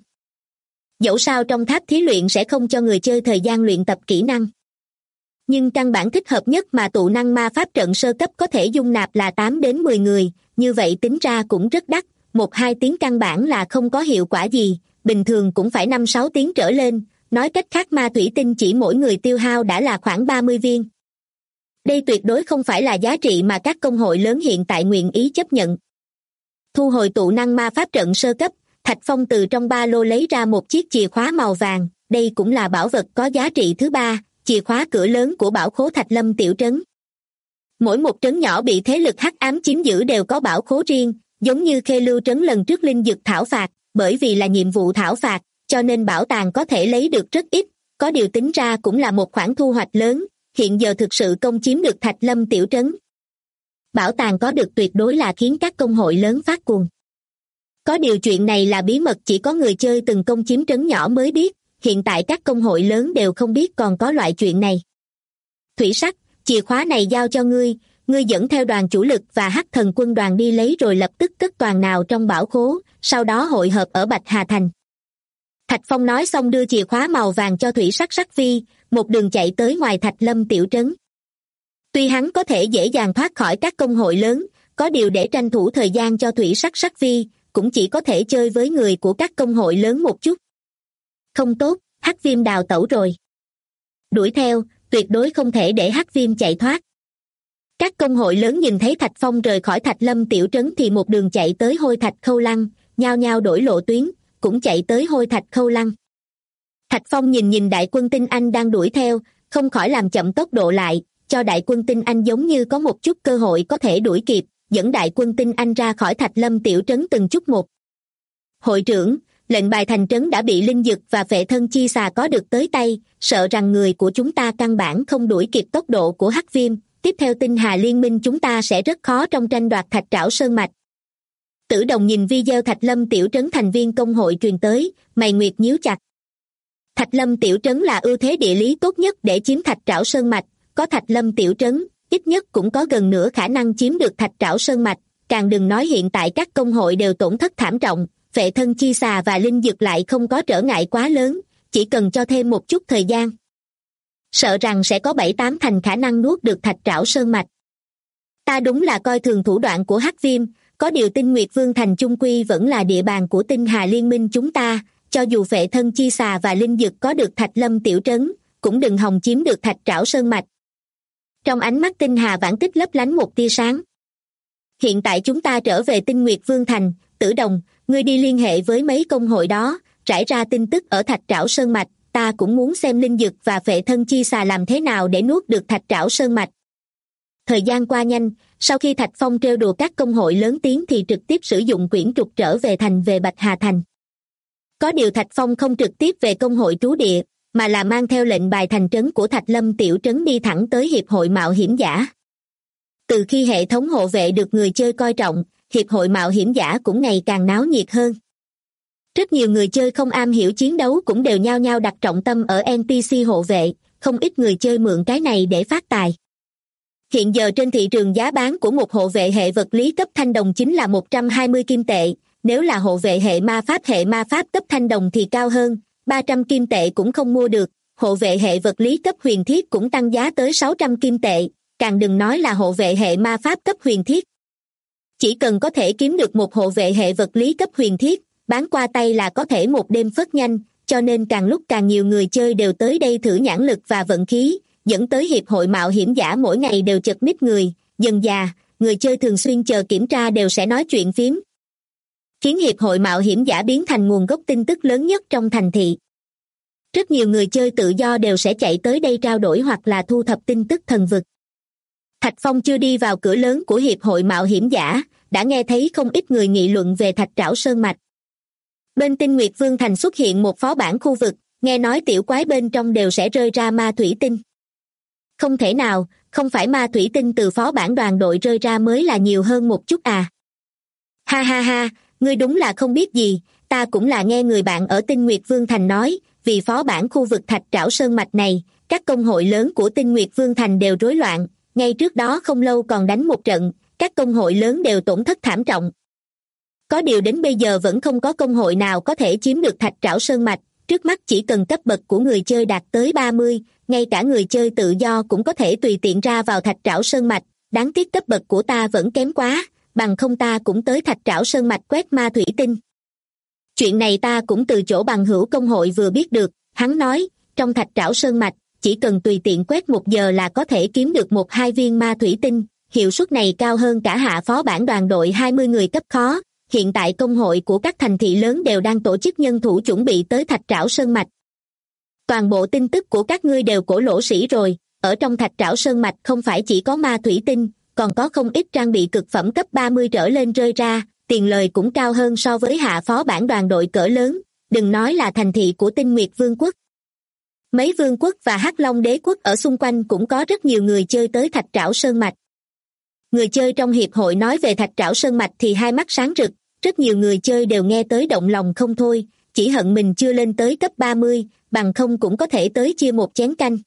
Dẫu sao trong tháp thí luyện sẽ không cho người chơi thời gian luyện tập kỹ năng. Nhưng căn bản thích hợp nhất mà tụ năng ma pháp trận sơ cấp có thể dung nạp là 8 đến 10 người, như vậy tính ra cũng rất đắt, 1-2 tiếng căn bản là không có hiệu quả gì, bình thường cũng phải 5-6 tiếng trở lên, nói cách khác ma thủy tinh chỉ mỗi người tiêu hao đã là khoảng 30 viên. Đây tuyệt đối không phải là giá trị mà các công hội lớn hiện tại nguyện ý chấp nhận. Thu hồi tụ năng ma pháp trận sơ cấp, Thạch Phong từ trong ba lô lấy ra một chiếc chìa khóa màu vàng, đây cũng là bảo vật có giá trị thứ 3, chìa khóa cửa lớn của bảo khố Thạch Lâm tiểu trấn. Mỗi một trấn nhỏ bị thế lực hắc ám chiếm giữ đều có bảo khố riêng, giống như Khê Lưu trấn lần trước linh dược thảo phạt, bởi vì là nhiệm vụ thảo phạt, cho nên bảo tàng có thể lấy được rất ít, có điều tính ra cũng là một khoản thu hoạch lớn, hiện giờ thực sự công chiếm được Thạch Lâm tiểu trấn. Bảo tàng có được tuyệt đối là khiến các công hội lớn phát cuồng. Có điều chuyện này là bí mật chỉ có người chơi từng công chiếm trấn nhỏ mới biết, hiện tại các công hội lớn đều không biết còn có loại chuyện này. Thủy Sắc, chìa khóa này giao cho ngươi, ngươi dẫn theo đoàn chủ lực và hắc thần quân đoàn đi lấy rồi lập tức cất toàn nào trong bảo khố, sau đó hội hợp ở Bạch Hà Thành. Thạch Phong nói xong đưa chìa khóa màu vàng cho Thủy Sắc Sắc Phi, một đường chạy tới ngoài Thạch Lâm tiểu trấn. Tuy hắn có thể dễ dàng thoát khỏi các công hội lớn, có điều để tranh thủ thời gian cho Thủy Sắc Sắc Phi, cũng chỉ có thể chơi với người của các công hội lớn một chút. Không tốt, Hắc Viêm đào tẩu rồi. Đuổi theo, tuyệt đối không thể để Hắc Viêm chạy thoát. Các công hội lớn nhìn thấy Thạch Phong rời khỏi Thạch Lâm tiểu trấn thì một đường chạy tới Hôi Thạch Khâu Lăng, nhao nhao đổi lộ tuyến, cũng chạy tới Hôi Thạch Khâu Lăng. Thạch Phong nhìn đại quân tinh Anh đang đuổi theo, không khỏi làm chậm tốc độ lại, cho đại quân tinh Anh giống như có một chút cơ hội có thể đuổi kịp, dẫn đại quân tinh Anh ra khỏi Thạch Lâm tiểu trấn từng chút một. Hội trưởng, lệnh bài thành trấn đã bị linh dực và phệ thân chi xà có được tới tay, sợ rằng người của chúng ta căn bản không đuổi kịp tốc độ của Hắc Viêm, tiếp theo tinh hà liên minh chúng ta sẽ rất khó trong tranh đoạt Thạch Trảo Sơn Mạch. Tử Đồng nhìn video Thạch Lâm tiểu trấn thành viên công hội truyền tới, mày nguyệt nhíu chặt. Thạch Lâm tiểu trấn là ưu thế địa lý tốt nhất để chiếm Thạch Trảo Sơn Mạch, có Thạch Lâm tiểu trấn, ít nhất cũng có gần nửa khả năng chiếm được Thạch Trảo Sơn Mạch, càng đừng nói hiện tại các công hội đều tổn thất thảm trọng, phệ thân chi xà và linh dược lại không có trở ngại quá lớn, chỉ cần cho thêm một chút thời gian. Sợ rằng sẽ có 7-8 thành khả năng nuốt được Thạch Trảo Sơn Mạch. Ta đúng là coi thường thủ đoạn của Hắc Viêm, có điều Tinh Nguyệt Vương thành chung quy vẫn là địa bàn của tinh hà liên minh chúng ta, cho dù phệ thân chi xà và linh dược có được Thạch Lâm tiểu trấn, cũng đừng hòng chiếm được Thạch Trảo Sơn Mạch. Trong ánh mắt tinh hà vãn tích lấp lánh một tia sáng. Hiện tại chúng ta trở về Tinh Nguyệt Vương thành, Tử Đồng, ngươi đi liên hệ với mấy công hội đó, rải ra tin tức ở Thạch Trảo Sơn Mạch, ta cũng muốn xem linh dực và phệ thân chi xà làm thế nào để nuốt được Thạch Trảo Sơn Mạch. Thời gian qua nhanh, sau khi Thạch Phong trêu đùa các công hội lớn tiếng thì trực tiếp sử dụng quyển trục trở về thành về Bạch Hà Thành. Có điều Thạch Phong không trực tiếp về công hội trú địa, mà là mang theo lệnh bài thành trấn của Thạch Lâm tiểu trấn đi thẳng tới Hiệp hội Mạo hiểm giả. Từ khi hệ thống hộ vệ được người chơi coi trọng, Hiệp hội Mạo hiểm giả cũng ngày càng náo nhiệt hơn. Rất nhiều người chơi không am hiểu chiến đấu cũng đều nhao nhao đặt trọng tâm ở NPC hộ vệ, không ít người chơi mượn cái này để phát tài. Hiện giờ trên thị trường giá bán của một hộ vệ hệ vật lý cấp thanh đồng chính là 120 kim tệ, nếu là hộ vệ hệ ma pháp cấp thanh đồng thì cao hơn, 300 kim tệ cũng không mua được, hộ vệ hệ vật lý cấp huyền thiết cũng tăng giá tới 600 kim tệ, càng đừng nói là hộ vệ hệ ma pháp cấp huyền thiết. Chỉ cần có thể kiếm được một hộ vệ hệ vật lý cấp huyền thiết, bán qua tay là có thể một đêm phất nhanh, cho nên càng lúc càng nhiều người chơi đều tới đây thử nhãn lực và vận khí, dẫn tới hiệp hội mạo hiểm giả mỗi ngày đều chật ních người, dần dà, người chơi thường xuyên chờ kiểm tra đều sẽ nói chuyện phiếm, khiến hiệp hội mạo hiểm giả biến thành nguồn gốc tin tức lớn nhất trong thành thị. Rất nhiều người chơi tự do đều sẽ chạy tới đây trao đổi hoặc là thu thập tin tức thần vực. Thạch Phong chưa đi vào cửa lớn của hiệp hội mạo hiểm giả, đã nghe thấy không ít người nghị luận về Thạch Trảo Sơn Mạch. Bên Tinh Nguyệt Vương Thành xuất hiện một phó bản khu vực, nghe nói tiểu quái bên trong đều sẽ rơi ra ma thủy tinh. Không thể nào, không phải ma thủy tinh từ phó bản đoàn đội rơi ra mới là nhiều hơn một chút à? Ha ha ha, ngươi đúng là không biết gì, ta cũng là nghe người bạn ở Tinh Nguyệt Vương Thành nói, vì phó bản khu vực Thạch Trảo Sơn Mạch này, các công hội lớn của Tinh Nguyệt Vương Thành đều rối loạn, ngay trước đó không lâu còn đánh một trận, các công hội lớn đều tổn thất thảm trọng. Có điều đến bây giờ vẫn không có công hội nào có thể chiếm được Thạch Trảo Sơn Mạch, trước mắt chỉ cần cấp bậc của người chơi đạt tới 30, ngay cả người chơi tự do cũng có thể tùy tiện ra vào Thạch Trảo Sơn Mạch, đáng tiếc cấp bậc của ta vẫn kém quá, bằng không ta cũng tới Thạch Trảo Sơn Mạch quét ma thủy tinh. Chuyện này ta cũng từ chỗ bằng hữu công hội vừa biết được, hắn nói, trong Thạch Trảo Sơn Mạch, chỉ cần tùy tiện quét 1 giờ là có thể kiếm được 1-2 viên ma thủy tinh, hiệu suất này cao hơn cả hạ phó bản đoàn đội 20 người cấp khó. Hiện tại công hội của các thành thị lớn đều đang tổ chức nhân thủ chuẩn bị tới Thạch Trảo Sơn Mạch. Toàn bộ tin tức của các ngươi đều cổ lỗ sĩ rồi, ở trong Thạch Trảo Sơn Mạch không phải chỉ có ma thủy tinh, còn có không ít trang bị cực phẩm cấp 30 trở lên rơi ra, tiền lời cũng cao hơn so với hạ phó bản đoàn đội cỡ lớn, đừng nói là thành thị của Tinh Nguyệt Vương quốc. Mấy vương quốc và Hắc Long đế quốc ở xung quanh cũng có rất nhiều người chơi tới Thạch Trảo Sơn Mạch. Người chơi trong hiệp hội nói về Thạch Trảo Sơn Mạch thì hai mắt sáng rực, rất nhiều người chơi đều nghe tới động lòng không thôi, chỉ hận mình chưa lên tới cấp 30, bằng không cũng có thể tới chia một chén canh.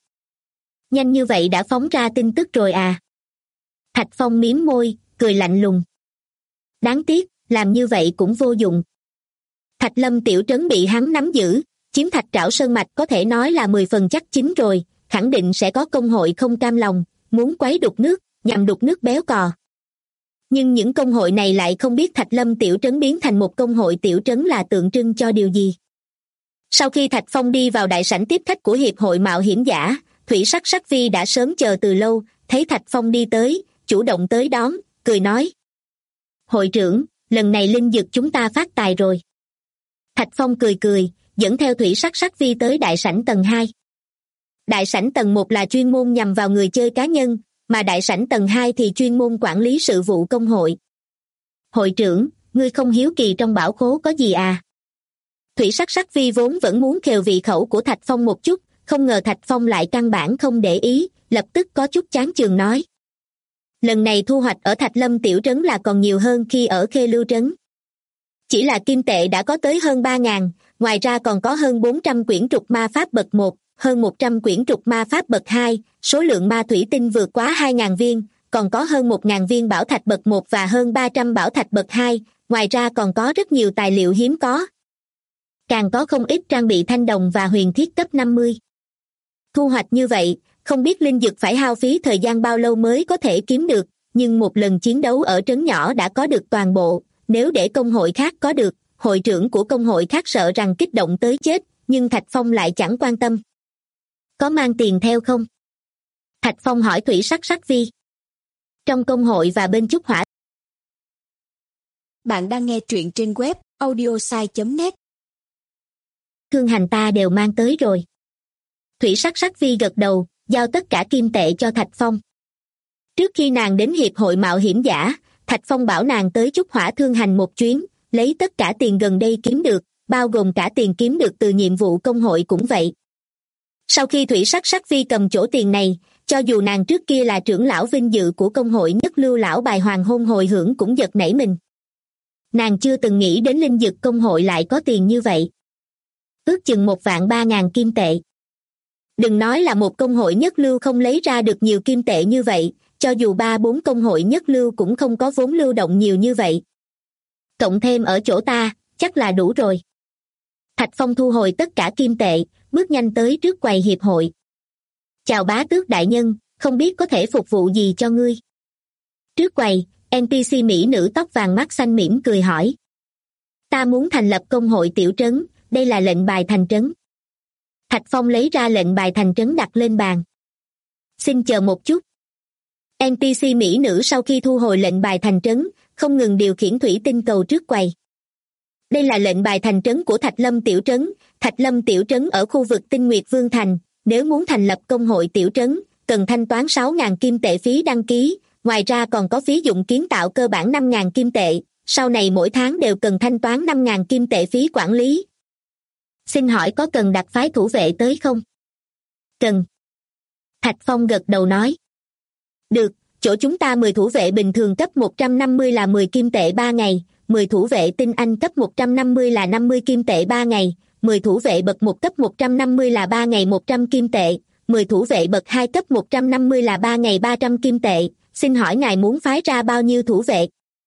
Nhanh như vậy đã phóng ra tin tức rồi à? Thạch Phong mím môi, cười lạnh lùng. Đáng tiếc, làm như vậy cũng vô dụng. Thạch Lâm tiểu trấn bị hắn nắm giữ, chiếm Thạch Trảo Sơn Mạch có thể nói là 10 phần chắc chín rồi, khẳng định sẽ có công hội không cam lòng, muốn quấy đục nước, nhằm đục nước béo cò. Nhưng những công hội này lại không biết Thạch Lâm tiểu trấn biến thành một công hội tiểu trấn là tượng trưng cho điều gì. Sau khi Thạch Phong đi vào đại sảnh tiếp khách của hiệp hội mạo hiểm giả, Thủy Sắc Sắc Vi đã sớm chờ từ lâu, thấy Thạch Phong đi tới, chủ động tới đón, cười nói: Hội trưởng, lần này linh dược chúng ta phát tài rồi. Thạch Phong cười cười, dẫn theo Thủy Sắc Sắc Vi tới đại sảnh tầng 2. Đại sảnh tầng 1 là chuyên môn nhằm vào người chơi cá nhân, mà đại sảnh tầng 2 thì chuyên môn quản lý sự vụ công hội. Hội trưởng, ngươi không hiếu kỳ trong bảo khố có gì à? Thủy Sắc Sắc Vi vốn vẫn muốn khều vị khẩu của Thạch Phong một chút, không ngờ Thạch Phong lại căn bản không để ý, lập tức có chút chán chường nói: Lần này thu hoạch ở Thạch Lâm tiểu trấn là còn nhiều hơn khi ở Khê Lưu trấn. Chỉ là kim tệ đã có tới hơn 3.000, ngoài ra còn có hơn 400 quyển trục ma pháp bậc 1, hơn 100 quyển trục ma pháp bậc 2, số lượng ma thủy tinh vượt quá 2.000 viên, còn có hơn 1.000 viên bảo thạch bậc 1 và hơn 300 bảo thạch bậc 2, ngoài ra còn có rất nhiều tài liệu hiếm có. Càng có không ít trang bị thanh đồng và huyền thiết cấp 50. Thu hoạch như vậy, không biết linh dược phải hao phí thời gian bao lâu mới có thể kiếm được, nhưng một lần chiến đấu ở trấn nhỏ đã có được toàn bộ, nếu để công hội khác có được, hội trưởng của công hội khác sợ rằng kích động tới chết, nhưng Thạch Phong lại chẳng quan tâm. Có mang tiền theo không? Thạch Phong hỏi Thủy Sắc Sắc Vi. Trong công hội và bên Trúc Hỏa. Bạn đang nghe truyện trên web audiosai.net. Thương hành ta đều mang tới rồi. Thủy Sắc Sắc Vi gật đầu, giao tất cả kim tệ cho Thạch Phong. Trước khi nàng đến hiệp hội mạo hiểm giả, Thạch Phong bảo nàng tới Trúc Hỏa thương hành một chuyến, lấy tất cả tiền gần đây kiếm được, bao gồm cả tiền kiếm được từ nhiệm vụ công hội cũng vậy. Sau khi Thủy Sắc Sắc Vi cầm chỗ tiền này, cho dù nàng trước kia là trưởng lão vinh dự của công hội Nhất Lưu lão bài hoàng hôn hồi hưởng cũng giật nảy mình. Nàng chưa từng nghĩ đến linh dược công hội lại có tiền như vậy. Ước chừng 1.300.000 kim tệ. Đừng nói là một công hội Nhất Lưu không lấy ra được nhiều kim tệ như vậy, cho dù 3-4 công hội Nhất Lưu cũng không có vốn lưu động nhiều như vậy. cộng thêm ở chỗ ta, chắc là đủ rồi. Thạch Phong thu hồi tất cả kim tệ, bước nhanh tới trước quầy hiệp hội. Chào bá tước đại nhân, không biết có thể phục vụ gì cho ngươi. Trước quầy, NPC mỹ nữ tóc vàng mắt xanh mỉm cười hỏi. Ta muốn thành lập công hội tiểu trấn, đây là lệnh bài thành trấn. Thạch Phong lấy ra lệnh bài thành trấn đặt lên bàn. Xin chờ một chút. NPC mỹ nữ sau khi thu hồi lệnh bài thành trấn, không ngừng điều khiển thủy tinh cầu trước quầy. Đây là lệnh bài thành trấn của Thạch Lâm tiểu trấn. Thạch Lâm tiểu trấn ở khu vực Tinh Nguyệt Vương thành, nếu muốn thành lập công hội tiểu trấn, cần thanh toán 6.000 kim tệ phí đăng ký, ngoài ra còn có phí dụng kiến tạo cơ bản 5.000 kim tệ, sau này mỗi tháng đều cần thanh toán 5.000 kim tệ phí quản lý. Xin hỏi có cần đặt phái thủ vệ tới không? Cần. Thạch Phong gật đầu nói. Được, chỗ chúng ta 10 thủ vệ bình thường cấp 150 là 10 kim tệ 3 ngày, 10 thủ vệ tinh anh cấp 150 là 50 kim tệ 3 ngày, 10 thủ vệ bậc 1 cấp 150 là 3 ngày 100 kim tệ, 10 thủ vệ bậc 2 cấp 150 là 3 ngày 300 kim tệ. Xin hỏi ngài muốn phái ra bao nhiêu thủ vệ?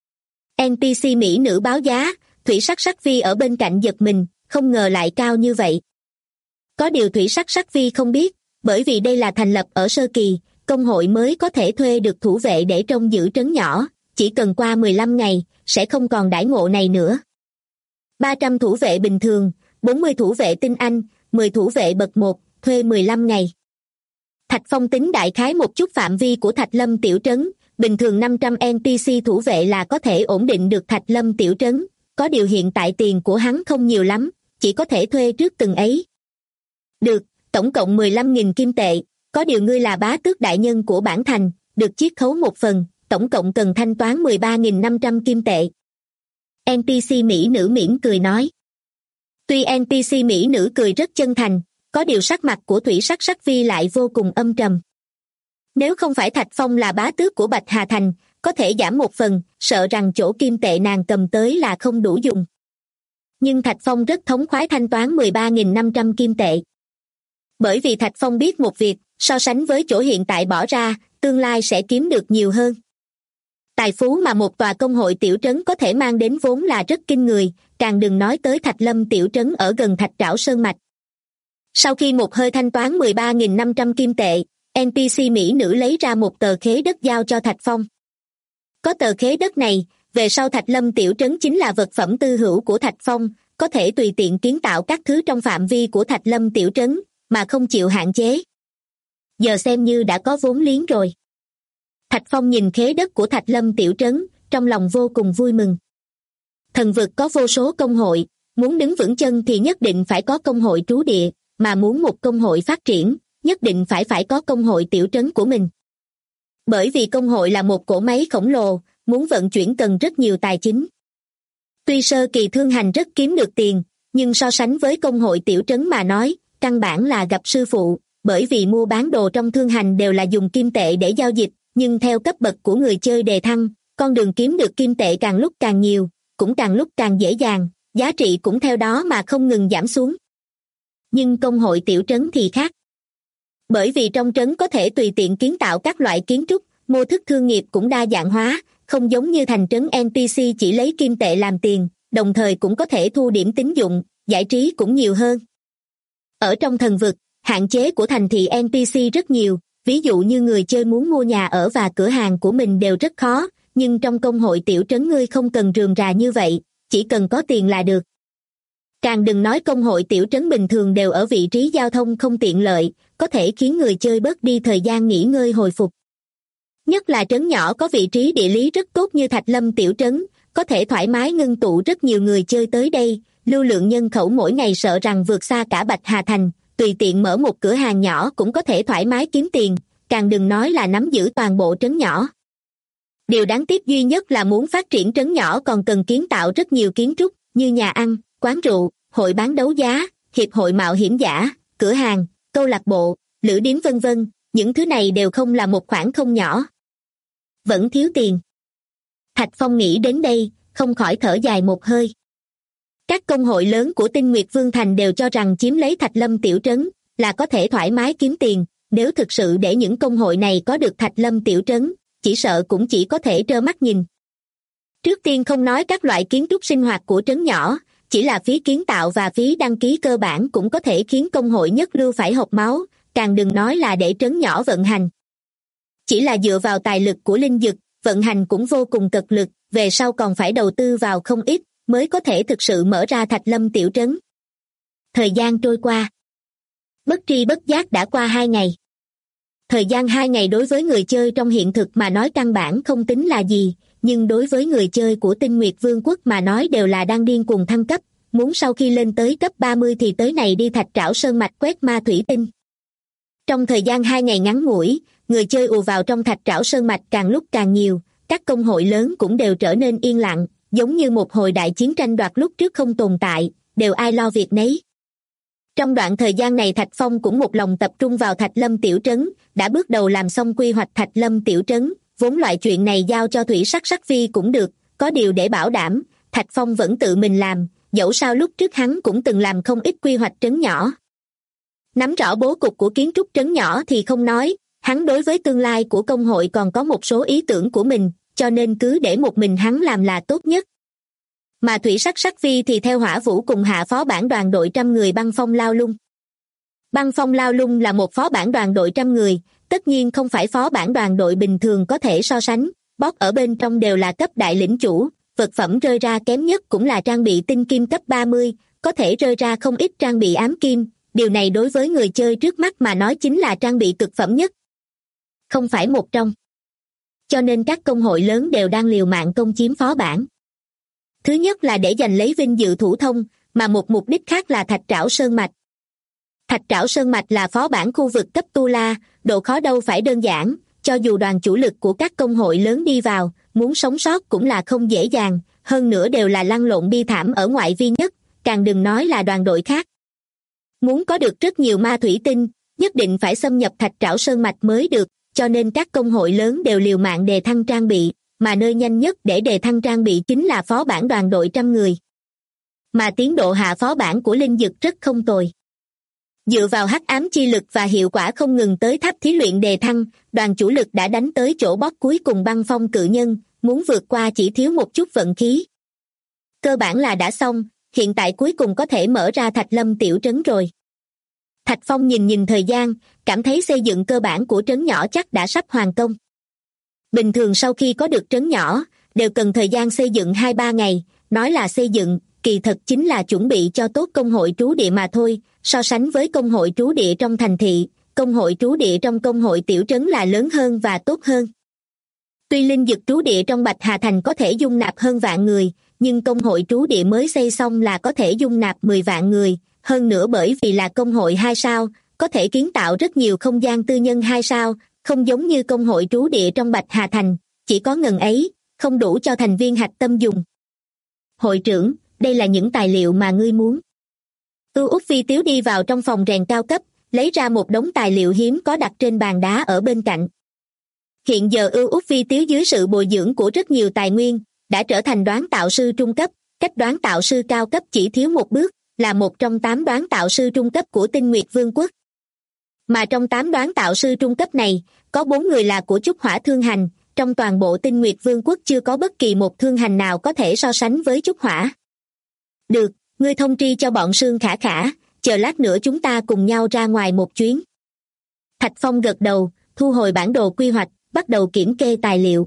NPC mỹ nữ báo giá, Thủy Sắc Sắc Vi ở bên cạnh giật mình, không ngờ lại cao như vậy. Có điều Thủy Sắc Sắc Vi không biết, bởi vì đây là thành lập ở sơ kỳ, công hội mới có thể thuê được thủ vệ để trông giữ trấn nhỏ, chỉ cần qua 15 ngày, sẽ không còn đãi ngộ này nữa. 300 thủ vệ bình thường, 40 thủ vệ tinh anh, 10 thủ vệ bậc 1, thuê 15 ngày. Thạch Phong tính đại khái một chút phạm vi của Thạch Lâm tiểu trấn, bình thường 500 NPC thủ vệ là có thể ổn định được Thạch Lâm tiểu trấn, có điều hiện tại tiền của hắn không nhiều lắm, chỉ có thể thuê trước từng ấy. Được, tổng cộng 15.000 kim tệ, có điều ngươi là bá tước đại nhân của bản thành, được chiết khấu một phần, tổng cộng cần thanh toán 13.500 kim tệ. NPC mỹ nữ mỉm cười nói. Tuy NPC mỹ nữ cười rất chân thành, có điều sắc mặt của Thủy Sắc Sắc Vi lại vô cùng âm trầm. Nếu không phải Thạch Phong là bá tước của Bạch Hà Thành, có thể giảm một phần, sợ rằng chỗ kim tệ nàng cầm tới là không đủ dùng. Nhưng Thạch Phong rất thống khoái thanh toán 13.500 kim tệ. Bởi vì Thạch Phong biết một việc, so sánh với chỗ hiện tại bỏ ra, tương lai sẽ kiếm được nhiều hơn. Tài phú mà một tòa công hội tiểu trấn có thể mang đến vốn là rất kinh người, càng đừng nói tới Thạch Lâm tiểu trấn ở gần Thạch Trảo Sơn Mạch. Sau khi một hơi thanh toán 13.500 kim tệ, NPC mỹ nữ lấy ra một tờ khế đất giao cho Thạch Phong. Có tờ khế đất này, về sau Thạch Lâm tiểu trấn chính là vật phẩm tư hữu của Thạch Phong, có thể tùy tiện kiến tạo các thứ trong phạm vi của Thạch Lâm tiểu trấn, mà không chịu hạn chế. Giờ xem như đã có vốn liếng rồi. Thạch Phong nhìn khế đất của Thạch Lâm tiểu trấn, trong lòng vô cùng vui mừng. Thần vực có vô số công hội, muốn đứng vững chân thì nhất định phải có công hội trú địa, mà muốn một công hội phát triển, nhất định phải có công hội tiểu trấn của mình. Bởi vì công hội là một cỗ máy khổng lồ, muốn vận chuyển cần rất nhiều tài chính. Tuy sơ kỳ thương hành rất kiếm được tiền, nhưng so sánh với công hội tiểu trấn mà nói, căn bản là gặp sư phụ, bởi vì mua bán đồ trong thương hành đều là dùng kim tệ để giao dịch, nhưng theo cấp bậc của người chơi đề thăng, con đường kiếm được kim tệ càng lúc càng nhiều, cũng càng lúc càng dễ dàng, giá trị cũng theo đó mà không ngừng giảm xuống. Nhưng công hội tiểu trấn thì khác. Bởi vì trong trấn có thể tùy tiện kiến tạo các loại kiến trúc, mô thức thương nghiệp cũng đa dạng hóa, không giống như thành trấn NPC chỉ lấy kim tệ làm tiền, đồng thời cũng có thể thu điểm tín dụng, giải trí cũng nhiều hơn. Ở trong thần vực, hạn chế của thành thị NPC rất nhiều, ví dụ như người chơi muốn mua nhà ở và cửa hàng của mình đều rất khó, nhưng trong công hội tiểu trấn ngươi không cần rườm rà như vậy, chỉ cần có tiền là được. Càng đừng nói công hội tiểu trấn bình thường đều ở vị trí giao thông không tiện lợi, có thể khiến người chơi bớt đi thời gian nghỉ ngơi hồi phục. Nhất là trấn nhỏ có vị trí địa lý rất tốt như Thạch Lâm tiểu trấn, có thể thoải mái ngưng tụ rất nhiều người chơi tới đây, lưu lượng nhân khẩu mỗi ngày sợ rằng vượt xa cả Bạch Hà Thành, tùy tiện mở một cửa hàng nhỏ cũng có thể thoải mái kiếm tiền, càng đừng nói là nắm giữ toàn bộ trấn nhỏ. Điều đáng tiếc duy nhất là muốn phát triển trấn nhỏ còn cần kiến tạo rất nhiều kiến trúc, như nhà ăn, quán rượu, hội bán đấu giá, hiệp hội mạo hiểm giả, cửa hàng, câu lạc bộ, lữ điếm vân vân, những thứ này đều không là một khoản không nhỏ. Vẫn thiếu tiền. Thạch Phong nghĩ đến đây, không khỏi thở dài một hơi. Các công hội lớn của Tinh Nguyệt Vương Thành đều cho rằng chiếm lấy Thạch Lâm tiểu trấn là có thể thoải mái kiếm tiền, nếu thực sự để những công hội này có được Thạch Lâm tiểu trấn, chỉ sợ cũng chỉ có thể trơ mắt nhìn. Trước tiên không nói các loại kiến trúc sinh hoạt của trấn nhỏ, chỉ là phí kiến tạo và phí đăng ký cơ bản cũng có thể khiến công hội nhất lưu phải hộc máu, càng đừng nói là để trấn nhỏ vận hành. Chỉ là dựa vào tài lực của Linh Dực, vận hành cũng vô cùng cực lực, về sau còn phải đầu tư vào không ít, mới có thể thực sự mở ra Thạch Lâm tiểu trấn. Thời gian trôi qua. Bất tri bất giác đã qua 2 ngày. Thời gian 2 ngày đối với người chơi trong hiện thực mà nói căn bản không tính là gì, nhưng đối với người chơi của Tinh Nguyệt Vương quốc mà nói đều là đang điên cuồng thăng cấp, muốn sau khi lên tới cấp 30 thì tới này đi Thạch Trảo Sơn Mạch quét ma thủy tinh. Trong thời gian 2 ngày ngắn ngủi, người chơi ùa vào trong Thạch Trảo Sơn Mạch càng lúc càng nhiều, các công hội lớn cũng đều trở nên yên lặng, giống như một hồi đại chiến tranh đoạt lúc trước không tồn tại, đều ai lo việc nấy. Trong đoạn thời gian này Thạch Phong cũng một lòng tập trung vào Thạch Lâm tiểu trấn, đã bước đầu làm xong quy hoạch Thạch Lâm tiểu trấn, vốn loại chuyện này giao cho Thủy Sắc Sắc Phi cũng được, có điều để bảo đảm, Thạch Phong vẫn tự mình làm, dẫu sao lúc trước hắn cũng từng làm không ít quy hoạch trấn nhỏ. Nắm rõ bố cục của kiến trúc trấn nhỏ thì không nói, hắn đối với tương lai của công hội còn có một số ý tưởng của mình, cho nên cứ để một mình hắn làm là tốt nhất. Mà Thủy Sắc Sắc Phi thì theo Hỏa Vũ cùng hạ phó bản đoàn đội 100 người Băng Phong Lao Lung. Băng Phong Lao Lung là một phó bản đoàn đội 100 người, tất nhiên không phải phó bản đoàn đội bình thường có thể so sánh, boss ở bên trong đều là cấp đại lĩnh chủ, vật phẩm rơi ra kém nhất cũng là trang bị tinh kim cấp 30, có thể rơi ra không ít trang bị ám kim, điều này đối với người chơi trước mắt mà nói chính là trang bị cực phẩm nhất. Không phải một trong. Cho nên các công hội lớn đều đang liều mạng công chiếm phó bản. Thứ nhất là để giành lấy vinh dự thủ thông, mà một mục đích khác là Thạch Trảo Sơn Mạch. Thạch Trảo Sơn Mạch là phó bản khu vực cấp tu la, độ khó đâu phải đơn giản, cho dù đoàn chủ lực của các công hội lớn đi vào, muốn sống sót cũng là không dễ dàng, hơn nữa đều là lăn lộn bi thảm ở ngoại vi nhất, càng đừng nói là đoàn đội khác. Muốn có được rất nhiều ma thủy tinh, nhất định phải xâm nhập Thạch Trảo Sơn Mạch mới được, cho nên các công hội lớn đều liều mạng đề thăng trang bị, mà nơi nhanh nhất để đề thăng trang bị chính là phó bản đoàn đội 100 người. Mà tiến độ hạ phó bản của Linh Dực rất không tồi. Dựa vào hắc ám chi lực và hiệu quả không ngừng tới tháp thí luyện đề thăng, đoàn chủ lực đã đánh tới chỗ boss cuối cùng Băng Phong cự nhân, muốn vượt qua chỉ thiếu một chút vận khí. Cơ bản là đã xong, hiện tại cuối cùng có thể mở ra Thạch Lâm tiểu trấn rồi. Thạch Phong nhìn thời gian, cảm thấy xây dựng cơ bản của trấn nhỏ chắc đã sắp hoàn công. Bình thường sau khi có được trấn nhỏ, đều cần thời gian xây dựng 2-3 ngày, nói là xây dựng, kỳ thật chính là chuẩn bị cho tốt công hội trú địa mà thôi, so sánh với công hội trú địa trong thành thị, công hội trú địa trong công hội tiểu trấn là lớn hơn và tốt hơn. Tuy Linh Dực trú địa trong Bạch Hà Thành có thể dung nạp hơn vạn người, nhưng công hội trú địa mới xây xong là có thể dung nạp 10 vạn người, hơn nữa bởi vì là công hội 2 sao, có thể kiến tạo rất nhiều không gian tư nhân 2 sao, không giống như công hội trú địa trong Bạch Hà Thành, chỉ có ngần ấy, không đủ cho thành viên hạch tâm dùng. Hội trưởng, đây là những tài liệu mà ngươi muốn. Úc Phi Tiếu đi vào trong phòng rèn cao cấp, lấy ra một đống tài liệu hiếm có đặt trên bàn đá ở bên cạnh. Hiện giờ Úc Phi Tiếu dưới sự bồi dưỡng của rất nhiều tài nguyên, đã trở thành đoán tạo sư trung cấp, cách đoán tạo sư cao cấp chỉ thiếu một bước, là một trong 8 đoán tạo sư trung cấp của Tinh Nguyệt Vương quốc. Mà trong 8 đoán tạo sư trung cấp này, có 4 người là của Trúc Hỏa Thương Hành, trong toàn bộ Tinh Nguyệt Vương quốc chưa có bất kỳ một thương hành nào có thể so sánh với Trúc Hỏa. Được, ngươi thông tri cho bọn Sương Khả Khả, chờ lát nữa chúng ta cùng nhau ra ngoài một chuyến. Thạch Phong gật đầu, thu hồi bản đồ quy hoạch, bắt đầu kiểm kê tài liệu.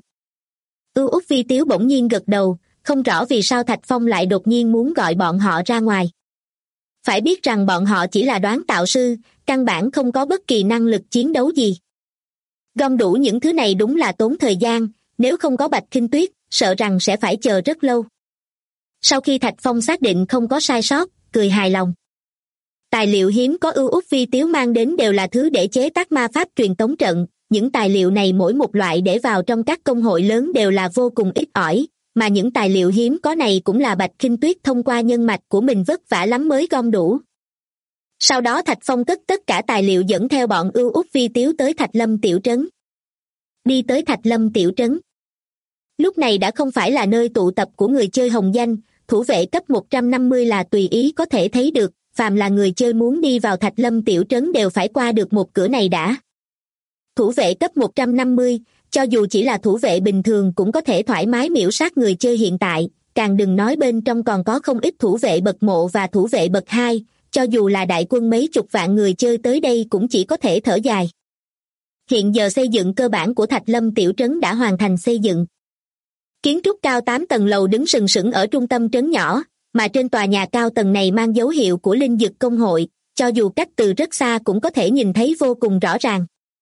Úc Phi Tiếu bỗng nhiên gật đầu, không rõ vì sao Thạch Phong lại đột nhiên muốn gọi bọn họ ra ngoài. Phải biết rằng bọn họ chỉ là đoán tạo sư, căn bản không có bất kỳ năng lực chiến đấu gì. Gom đủ những thứ này đúng là tốn thời gian, nếu không có Bạch Khinh Tuyết, sợ rằng sẽ phải chờ rất lâu. Sau khi Thạch Phong xác định không có sai sót, cười hài lòng. Tài liệu hiếm có Úc Phi Tiếu mang đến đều là thứ để chế tác ma pháp truyền tống trận, những tài liệu này mỗi một loại để vào trong các công hội lớn đều là vô cùng ít ỏi, mà những tài liệu hiếm có này cũng là Bạch Khinh Tuyết thông qua nhân mạch của mình vất vả lắm mới gom đủ. Sau đó Thạch Phong cất tất cả tài liệu dẫn theo bọn Úc Phi Tiếu tới Thạch Lâm tiểu trấn. Đi tới Thạch Lâm tiểu trấn. Lúc này đã không phải là nơi tụ tập của người chơi hồng danh, thủ vệ cấp 150 là tùy ý có thể thấy được, phàm là người chơi muốn đi vào Thạch Lâm tiểu trấn đều phải qua được một cửa này đã. Thủ vệ cấp 150, cho dù chỉ là thủ vệ bình thường cũng có thể thoải mái miểu sát người chơi hiện tại, càng đừng nói bên trong còn có không ít thủ vệ bậc 1 và thủ vệ bậc 2, cho dù là đại quân mấy chục vạn người chơi tới đây cũng chỉ có thể thở dài. Hiện giờ xây dựng cơ bản của Thạch Lâm tiểu trấn đã hoàn thành xây dựng. Kiến trúc cao 8 tầng lầu đứng sừng sững ở trung tâm trấn nhỏ, mà trên tòa nhà cao tầng này mang dấu hiệu của linh dực công hội, cho dù cách từ rất xa cũng có thể nhìn thấy vô cùng rõ ràng.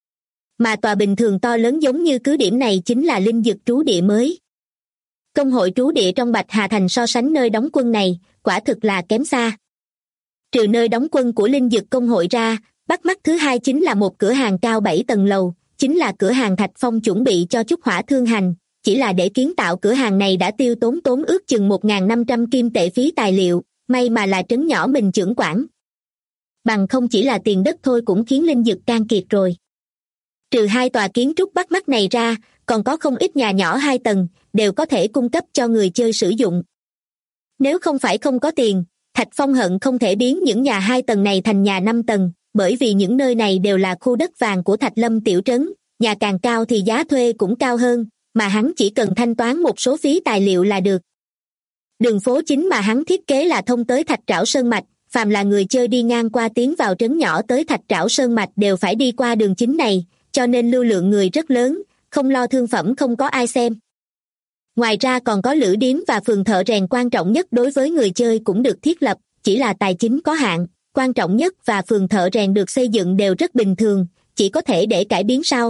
Mà tòa bình thường to lớn giống như cứ điểm này chính là linh dực trú địa mới. Công hội trú địa trong Bạch Hà Thành so sánh nơi đóng quân này, quả thực là kém xa. Trừ nơi đóng quân của linh dực công hội ra, bắt mắt thứ hai chính là một cửa hàng cao 7 tầng lầu, chính là cửa hàng Thạch Phong chuẩn bị cho Trúc Hỏa Thương Hành. Chỉ là để kiến tạo cửa hàng này đã tiêu tốn ước chừng 1.500 kim tệ phí tài liệu, may mà là trấn nhỏ mình chưởng quản. Bằng không chỉ là tiền đất thôi cũng khiến linh dực can kiệt rồi. Trừ hai tòa kiến trúc bắt mắt này ra, còn có không ít nhà nhỏ 2 tầng, đều có thể cung cấp cho người chơi sử dụng. Nếu không phải không có tiền, Thạch Phong hận không thể biến những nhà 2 tầng này thành nhà 5 tầng, bởi vì những nơi này đều là khu đất vàng của Thạch Lâm tiểu trấn, nhà càng cao thì giá thuê cũng cao hơn, mà hắn chỉ cần thanh toán một số phí tài liệu là được. Đường phố chính mà hắn thiết kế là thông tới Thạch Trảo Sơn Mạch, phàm là người chơi đi ngang qua tiến vào trấn nhỏ tới Thạch Trảo Sơn Mạch đều phải đi qua đường chính này, cho nên lưu lượng người rất lớn, không lo thương phẩm không có ai xem. Ngoài ra còn có lữ điếm và phường thợ rèn quan trọng nhất đối với người chơi cũng được thiết lập, chỉ là tài chính có hạn, quan trọng nhất và phường thợ rèn được xây dựng đều rất bình thường, chỉ có thể để cải biến sau.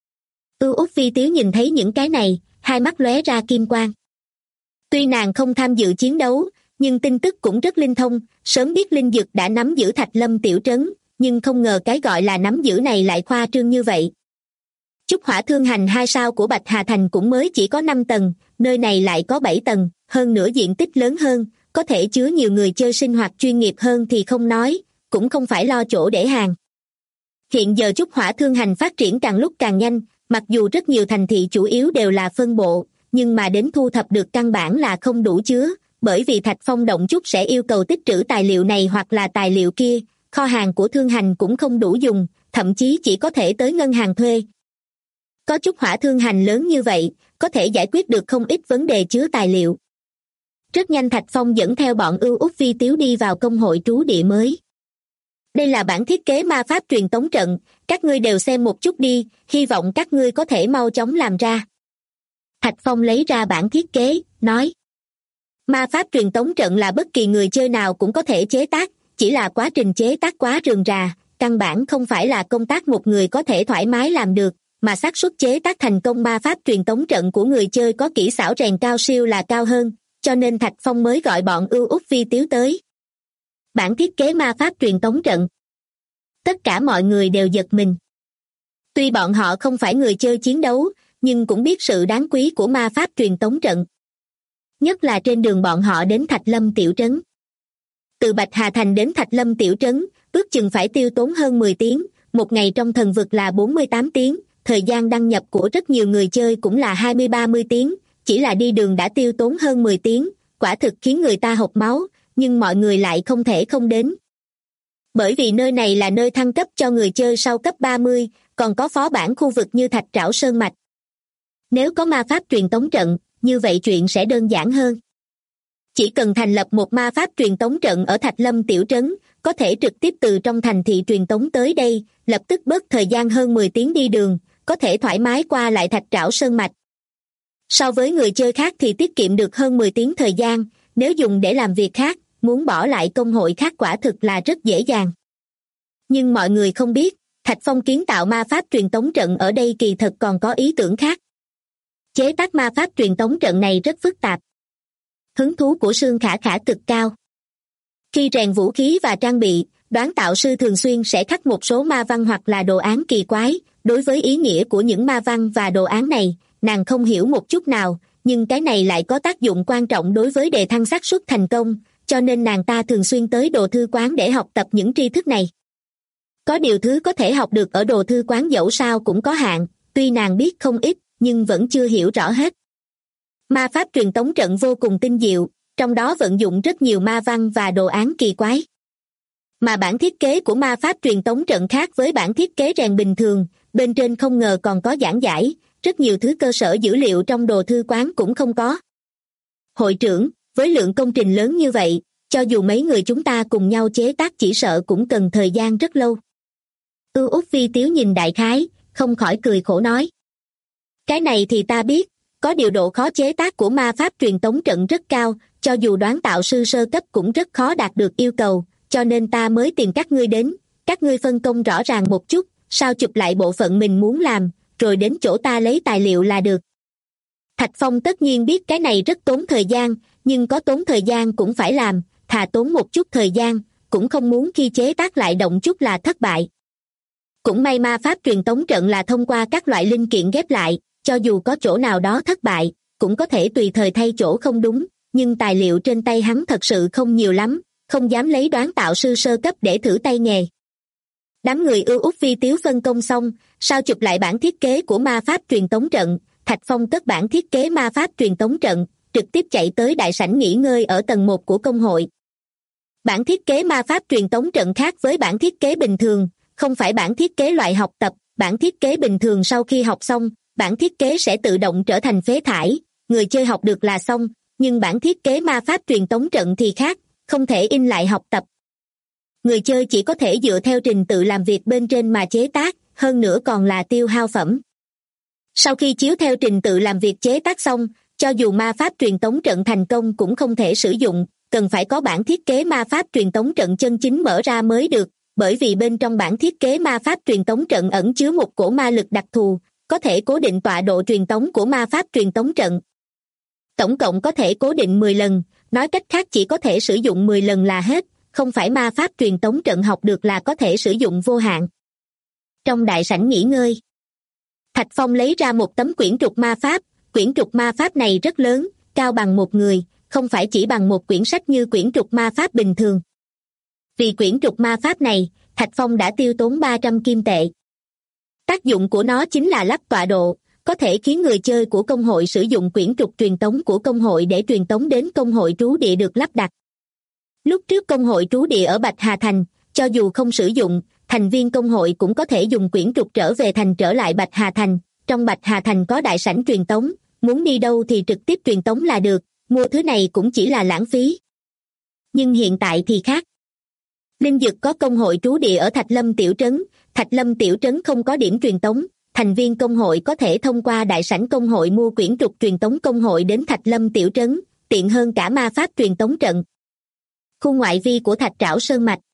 Út Vi Tiếu nhìn thấy những cái này, hai mắt lóe ra kim quang. Tuy nàng không tham dự chiến đấu, nhưng tin tức cũng rất linh thông, sớm biết linh dực đã nắm giữ Thạch Lâm tiểu trấn, nhưng không ngờ cái gọi là nắm giữ này lại khoa trương như vậy. Trúc Hỏa Thương Hành 2 sao của Bạch Hà Thành cũng mới chỉ có 5 tầng, nơi này lại có 7 tầng, hơn nữa diện tích lớn hơn, có thể chứa nhiều người chơi sinh hoạt chuyên nghiệp hơn thì không nói, cũng không phải lo chỗ để hàng. Hiện giờ Trúc Hỏa Thương Hành phát triển càng lúc càng nhanh, mặc dù rất nhiều thành thị chủ yếu đều là phân bộ, nhưng mà đến thu thập được căn bản là không đủ chứa, bởi vì Thạch Phong động chút sẽ yêu cầu tích trữ tài liệu này hoặc là tài liệu kia, kho hàng của Thương Hành cũng không đủ dùng, thậm chí chỉ có thể tới ngân hàng thuê. Có Trúc Hỏa Thương Hành lớn như vậy, có thể giải quyết được không ít vấn đề chứa tài liệu. Rất nhanh Thạch Phong dẫn theo bọn Út Vi Tiếu đi vào công hội trú địa mới. Đây là bản thiết kế ma pháp truyền tống trận, các ngươi đều xem một chút đi, hy vọng các ngươi có thể mau chóng làm ra. Thạch Phong lấy ra bản thiết kế, nói. Ma pháp truyền tống trận là bất kỳ người chơi nào cũng có thể chế tác, chỉ là quá trình chế tác quá rườm rà, căn bản không phải là công tác một người có thể thoải mái làm được, mà xác suất chế tác thành công ma pháp truyền tống trận của người chơi có kỹ xảo rèn cao siêu là cao hơn, cho nên Thạch Phong mới gọi bọn Út Vi Tiếu tới. Bản thiết kế ma pháp truyền tống trận. Tất cả mọi người đều giật mình. Tuy bọn họ không phải người chơi chiến đấu, nhưng cũng biết sự đáng quý của ma pháp truyền tống trận. Nhất là trên đường bọn họ đến Thạch Lâm tiểu trấn. Từ Bạch Hà Thành đến Thạch Lâm tiểu trấn, ước chừng phải tiêu tốn hơn 10 tiếng, một ngày trong thần vực là 48 tiếng, thời gian đăng nhập của rất nhiều người chơi cũng là 20-30 tiếng, chỉ là đi đường đã tiêu tốn hơn 10 tiếng, quả thực khiến người ta hộc máu, nhưng mọi người lại không thể không đến. Bởi vì nơi này là nơi thăng cấp cho người chơi sau cấp 30, còn có phó bản khu vực như Thạch Trảo Sơn Mạch. Nếu có ma pháp truyền tống trận, như vậy chuyện sẽ đơn giản hơn. Chỉ cần thành lập một ma pháp truyền tống trận ở Thạch Lâm tiểu trấn, có thể trực tiếp từ trong thành thị truyền tống tới đây, lập tức bớt thời gian hơn 10 tiếng đi đường, có thể thoải mái qua lại Thạch Trảo Sơn Mạch. So với người chơi khác thì tiết kiệm được hơn 10 tiếng thời gian, nếu dùng để làm việc khác, muốn bỏ lại công hội khác quả thực là rất dễ dàng. Nhưng mọi người không biết, Thạch Phong kiến tạo ma pháp truyền tống trận ở đây kỳ thật còn có ý tưởng khác. Chế tác ma pháp truyền tống trận này rất phức tạp. Hứng thú của Sương Khả Khả cực cao. Khi rèn vũ khí và trang bị, đoán tạo sư thường xuyên sẽ khắc một số ma văn hoặc là đồ án kỳ quái. Đối với ý nghĩa của những ma văn và đồ án này, nàng không hiểu một chút nào, nhưng cái này lại có tác dụng quan trọng đối với đề thăng xác suất thành công, cho nên nàng ta thường xuyên tới đồ thư quán để học tập những tri thức này. Có điều thứ có thể học được ở đồ thư quán dẫu sao cũng có hạn, tuy nàng biết không ít, nhưng vẫn chưa hiểu rõ hết. Ma pháp truyền tống trận vô cùng tinh diệu, trong đó vận dụng rất nhiều ma văn và đồ án kỳ quái. Mà bản thiết kế của ma pháp truyền tống trận khác với bản thiết kế rèn bình thường, bên trên không ngờ còn có giảng giải, rất nhiều thứ cơ sở dữ liệu trong đồ thư quán cũng không có. Hội trưởng, với lượng công trình lớn như vậy, cho dù mấy người chúng ta cùng nhau chế tác chỉ sợ cũng cần thời gian rất lâu. Út Vi Tiếu nhìn đại khái, không khỏi cười khổ nói. Cái này thì ta biết, có điều độ khó chế tác của ma pháp truyền tống trận rất cao, cho dù đoán tạo sư sơ cấp cũng rất khó đạt được yêu cầu, cho nên ta mới tìm các ngươi đến, các ngươi phân công rõ ràng một chút, sao chụp lại bộ phận mình muốn làm, rồi đến chỗ ta lấy tài liệu là được. Thạch Phong tất nhiên biết cái này rất tốn thời gian, nhưng có tốn thời gian cũng phải làm, thà tốn một chút thời gian, cũng không muốn khi chế tác lại động chút là thất bại. Cũng may ma pháp truyền tống trận là thông qua các loại linh kiện ghép lại, cho dù có chỗ nào đó thất bại, cũng có thể tùy thời thay chỗ không đúng, nhưng tài liệu trên tay hắn thật sự không nhiều lắm, không dám lấy đoán tạo sư sơ cấp để thử tay nghề. Đám người Út Vi Tiếu phân công xong, sao chụp lại bản thiết kế của ma pháp truyền tống trận, Thạch Phong cất bản thiết kế ma pháp truyền tống trận, trực tiếp chạy tới đại sảnh nghỉ ngơi ở tầng 1 của công hội. Bản thiết kế ma pháp truyền tống trận khác với bản thiết kế bình thường, không phải bản thiết kế loại học tập, bản thiết kế bình thường sau khi học xong, bản thiết kế sẽ tự động trở thành phế thải, người chơi học được là xong, nhưng bản thiết kế ma pháp truyền tống trận thì khác, không thể in lại học tập. Người chơi chỉ có thể dựa theo trình tự làm việc bên trên mà chế tác, hơn nữa còn là tiêu hao phẩm. Sau khi chiếu theo trình tự làm việc chế tác xong, cho dù ma pháp truyền tống trận thành công cũng không thể sử dụng, cần phải có bản thiết kế ma pháp truyền tống trận chân chính mở ra mới được, bởi vì bên trong bản thiết kế ma pháp truyền tống trận ẩn chứa một cổ ma lực đặc thù, có thể cố định tọa độ truyền tống của ma pháp truyền tống trận. Tổng cộng có thể cố định 10 lần, nói cách khác chỉ có thể sử dụng 10 lần là hết, không phải ma pháp truyền tống trận học được là có thể sử dụng vô hạn. Trong đại sảnh nghỉ ngơi, Thạch Phong lấy ra một tấm quyển trục ma pháp, quyển trục ma pháp này rất lớn, cao bằng một người, không phải chỉ bằng một quyển sách như quyển trục ma pháp bình thường. Vì quyển trục ma pháp này, Thạch Phong đã tiêu tốn 300 kim tệ. Tác dụng của nó chính là lắp tọa độ, có thể khiến người chơi của công hội sử dụng quyển trục truyền tống của công hội để truyền tống đến công hội trú địa được lắp đặt. Lúc trước công hội trú địa ở Bạch Hà Thành, cho dù không sử dụng, thành viên công hội cũng có thể dùng quyển trục trở về thành trở lại Bạch Hà Thành. Trong Bạch Hà Thành có đại sảnh truyền tống, muốn đi đâu thì trực tiếp truyền tống là được, mua thứ này cũng chỉ là lãng phí. Nhưng hiện tại thì khác. Linh Dực có công hội trú địa ở Thạch Lâm Tiểu Trấn, Thạch Lâm Tiểu Trấn không có điểm truyền tống, thành viên công hội có thể thông qua đại sảnh công hội mua quyển trục truyền tống công hội đến Thạch Lâm Tiểu Trấn, tiện hơn cả ma pháp truyền tống trận. Khu ngoại vi của Thạch Trảo Sơn Mạch.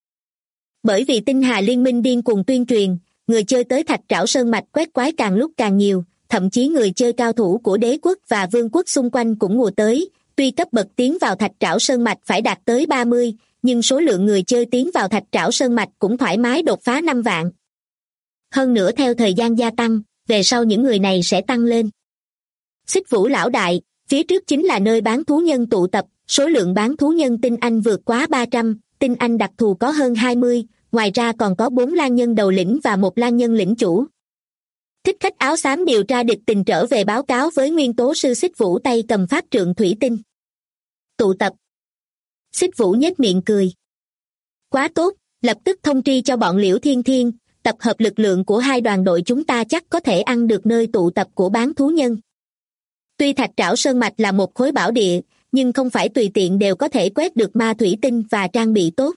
Bởi vì Tinh Hà Liên Minh điên cuồng tuyên truyền, người chơi tới Thạch Trảo Sơn Mạch quét quái càng lúc càng nhiều, thậm chí người chơi cao thủ của đế quốc và vương quốc xung quanh cũng mùa tới, tuy cấp bậc tiến vào Thạch Trảo Sơn Mạch phải đạt tới 30, nhưng số lượng người chơi tiến vào Thạch Trảo Sơn Mạch cũng thoải mái đột phá 5 vạn. Hơn nữa theo thời gian gia tăng, về sau những người này sẽ tăng lên. Xích Vũ Lão Đại, phía trước chính là nơi bán thú nhân tụ tập, số lượng bán thú nhân tinh anh vượt quá 300, tinh anh đặc thù có hơn 20, ngoài ra còn có 4 lang nhân đầu lĩnh và 1 lang nhân lĩnh chủ. Thích Khách áo xám điều tra địch tình trở về báo cáo với nguyên tố sư Xích Vũ tay cầm pháp trượng thủy tinh. Tụ tập. Xích Vũ nhếch miệng cười. Quá tốt, lập tức thông tri cho bọn Liễu Thiên Thiên, tập hợp lực lượng của hai đoàn đội chúng ta chắc có thể ăn được nơi tụ tập của bán thú nhân. Tuy Thạch Trảo Sơn Mạch là một khối bảo địa, nhưng không phải tùy tiện đều có thể quét được ma thủy tinh và trang bị tốt.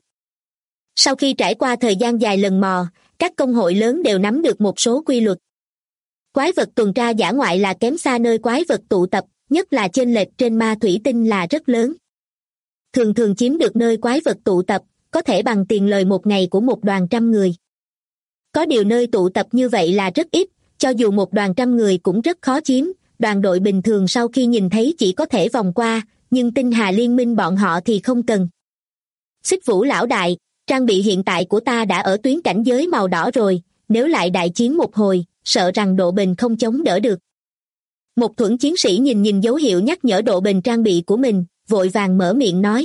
Sau khi trải qua thời gian dài lần mò, các công hội lớn đều nắm được một số quy luật. Quái vật tuần tra dã ngoại là kém xa nơi quái vật tụ tập, nhất là chênh lệch trên ma thủy tinh là rất lớn. Thường thường chiếm được nơi quái vật tụ tập, có thể bằng tiền lời một ngày của một đoàn trăm người. Có điều nơi tụ tập như vậy là rất ít, cho dù một đoàn trăm người cũng rất khó chiếm, đoàn đội bình thường sau khi nhìn thấy chỉ có thể vòng qua, nhưng Tinh Hà Liên Minh bọn họ thì không cần. Xích Vũ Lão Đại, trang bị hiện tại của ta đã ở tuyến cảnh giới màu đỏ rồi, nếu lại đại chiến một hồi, sợ rằng độ bền không chống đỡ được. Một thuẫn chiến sĩ nhìn dấu hiệu nhắc nhở độ bền trang bị của mình, vội vàng mở miệng nói.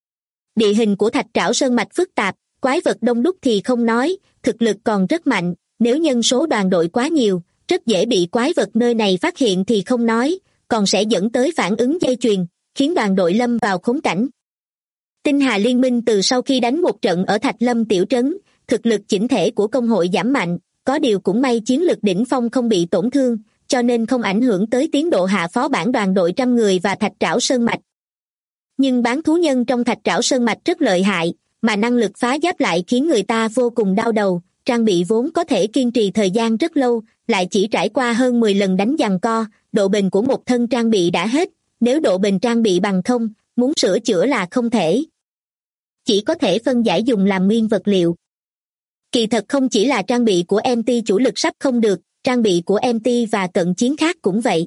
Địa hình của Thạch Trảo Sơn Mạch phức tạp, quái vật đông đúc thì không nói, thực lực còn rất mạnh, nếu nhân số đoàn đội quá nhiều, rất dễ bị quái vật nơi này phát hiện thì không nói, còn sẽ dẫn tới phản ứng dây chuyền, khiến đoàn đội lâm vào khốn cảnh. Tinh Hà Liên Minh từ sau khi đánh một trận ở Thạch Lâm Tiểu Trấn, thực lực chỉnh thể của công hội giảm mạnh, có điều cũng may chiến lực đỉnh phong không bị tổn thương, cho nên không ảnh hưởng tới tiến độ hạ phó bản đoàn đội trăm người và thạch trảo sơn mạch. Nhưng bán thú nhân trong thạch trảo sơn mạch rất lợi hại, mà năng lực phá giáp lại khiến người ta vô cùng đau đầu. Trang bị vốn có thể kiên trì thời gian rất lâu, lại chỉ trải qua hơn 10 lần đánh giằng co, độ bền của một thân trang bị đã hết. Nếu độ bền trang bị bằng không, muốn sửa chữa là không thể. Chỉ có thể phân giải dùng làm nguyên vật liệu. Kỳ thật không chỉ là trang bị của MT chủ lực sắp không được, trang bị của MT và cận chiến khác cũng vậy.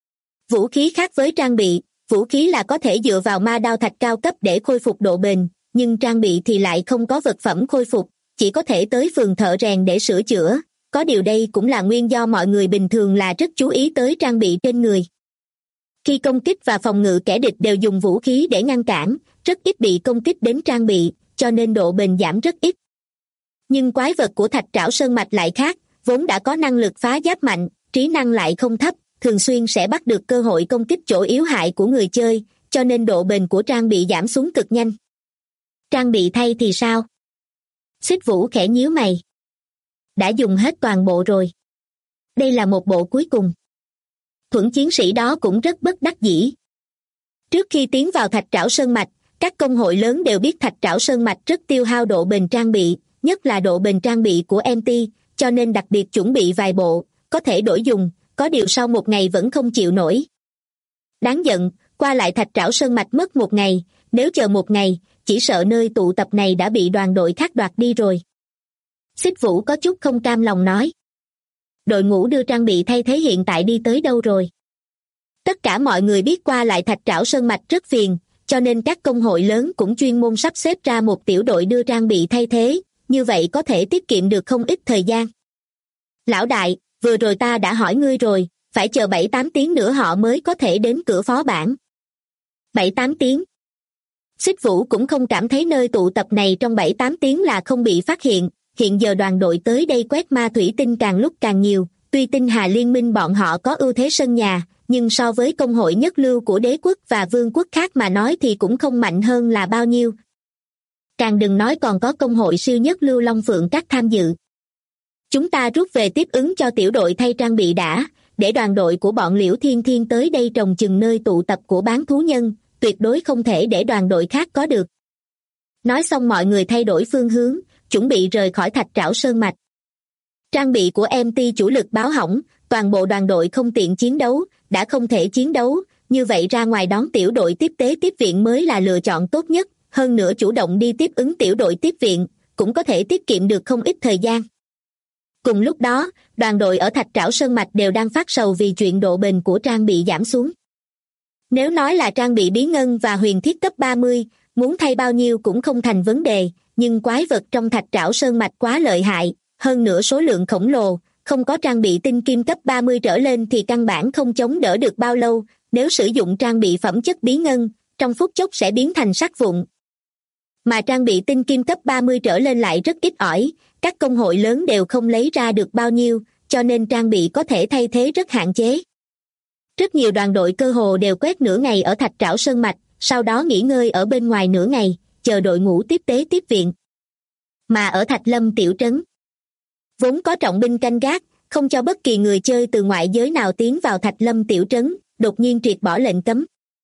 Vũ khí khác với trang bị, vũ khí là có thể dựa vào ma đao thạch cao cấp để khôi phục độ bền, nhưng trang bị thì lại không có vật phẩm khôi phục, chỉ có thể tới phường thợ rèn để sửa chữa. Có điều đây cũng là nguyên do mọi người bình thường là rất chú ý tới trang bị trên người. Khi công kích và phòng ngự kẻ địch đều dùng vũ khí để ngăn cản, rất ít bị công kích đến trang bị, cho nên độ bền giảm rất ít. Nhưng quái vật của thạch trảo sơn mạch lại khác, vốn đã có năng lực phá giáp mạnh, trí năng lại không thấp, thường xuyên sẽ bắt được cơ hội công kích chỗ yếu hại của người chơi, cho nên độ bền của trang bị giảm xuống cực nhanh. Trang bị thay thì sao? Xích Vũ khẽ nhíu mày. Đã dùng hết toàn bộ rồi. Đây là một bộ cuối cùng. Thuẫn chiến sĩ đó cũng rất bất đắc dĩ. Trước khi tiến vào thạch trảo sơn mạch, các công hội lớn đều biết thạch trảo sơn mạch rất tiêu hao độ bền trang bị, nhất là độ bền trang bị của MT, cho nên đặc biệt chuẩn bị vài bộ, có thể đổi dùng, có điều sau một ngày vẫn không chịu nổi. Đáng giận, qua lại thạch trảo sơn mạch mất một ngày, nếu chờ một ngày, chỉ sợ nơi tụ tập này đã bị đoàn đội khác đoạt đi rồi. Xích Vũ có chút không cam lòng nói. Đội ngũ đưa trang bị thay thế hiện tại đi tới đâu rồi? Tất cả mọi người biết qua lại thạch trảo sơn mạch rất phiền, cho nên các công hội lớn cũng chuyên môn sắp xếp ra một tiểu đội đưa trang bị thay thế, như vậy có thể tiết kiệm được không ít thời gian. Lão đại, vừa rồi ta đã hỏi ngươi rồi, phải chờ 7-8 tiếng nữa họ mới có thể đến cửa phó bản. 7-8 tiếng? Xích Vũ cũng không cảm thấy nơi tụ tập này trong 7-8 tiếng là không bị phát hiện, hiện giờ đoàn đội tới đây quét ma thủy tinh càng lúc càng nhiều, tuy tinh hà liên minh bọn họ có ưu thế sân nhà, nhưng so với công hội nhất lưu của đế quốc và vương quốc khác mà nói thì cũng không mạnh hơn là bao nhiêu. Càng đừng nói còn có công hội siêu nhất lưu Long Phượng các tham dự. Chúng ta rút về tiếp ứng cho tiểu đội thay trang bị đã, để đoàn đội của bọn Liễu Thiên Thiên tới đây trồng chừng nơi tụ tập của bán thú nhân, tuyệt đối không thể để đoàn đội khác có được. Nói xong mọi người thay đổi phương hướng, chuẩn bị rời khỏi thạch trảo sơn mạch. Trang bị của MT chủ lực báo hỏng, toàn bộ đoàn đội không tiện chiến đấu, đã không thể chiến đấu, như vậy ra ngoài đón tiểu đội tiếp tế tiếp viện mới là lựa chọn tốt nhất, hơn nữa chủ động đi tiếp ứng tiểu đội tiếp viện, cũng có thể tiết kiệm được không ít thời gian. Cùng lúc đó, đoàn đội ở thạch trảo sơn mạch đều đang phát sầu vì chuyện độ bền của trang bị giảm xuống. Nếu nói là trang bị bí ngân và huyền thiết cấp 30, muốn thay bao nhiêu cũng không thành vấn đề, nhưng quái vật trong thạch trảo sơn mạch quá lợi hại, hơn nữa số lượng khổng lồ, không có trang bị tinh kim cấp 30 trở lên thì căn bản không chống đỡ được bao lâu, nếu sử dụng trang bị phẩm chất bí ngân, trong phút chốc sẽ biến thành sắt vụn. Mà trang bị tinh kim cấp 30 trở lên lại rất ít ỏi, các công hội lớn đều không lấy ra được bao nhiêu, cho nên trang bị có thể thay thế rất hạn chế. Rất nhiều đoàn đội cơ hồ đều quét nửa ngày ở thạch trảo sơn mạch, sau đó nghỉ ngơi ở bên ngoài nửa ngày, chờ đội ngũ tiếp tế tiếp viện. Mà ở Thạch Lâm tiểu trấn, vốn có trọng binh canh gác, không cho bất kỳ người chơi từ ngoại giới nào tiến vào Thạch Lâm tiểu trấn, đột nhiên triệt bỏ lệnh cấm.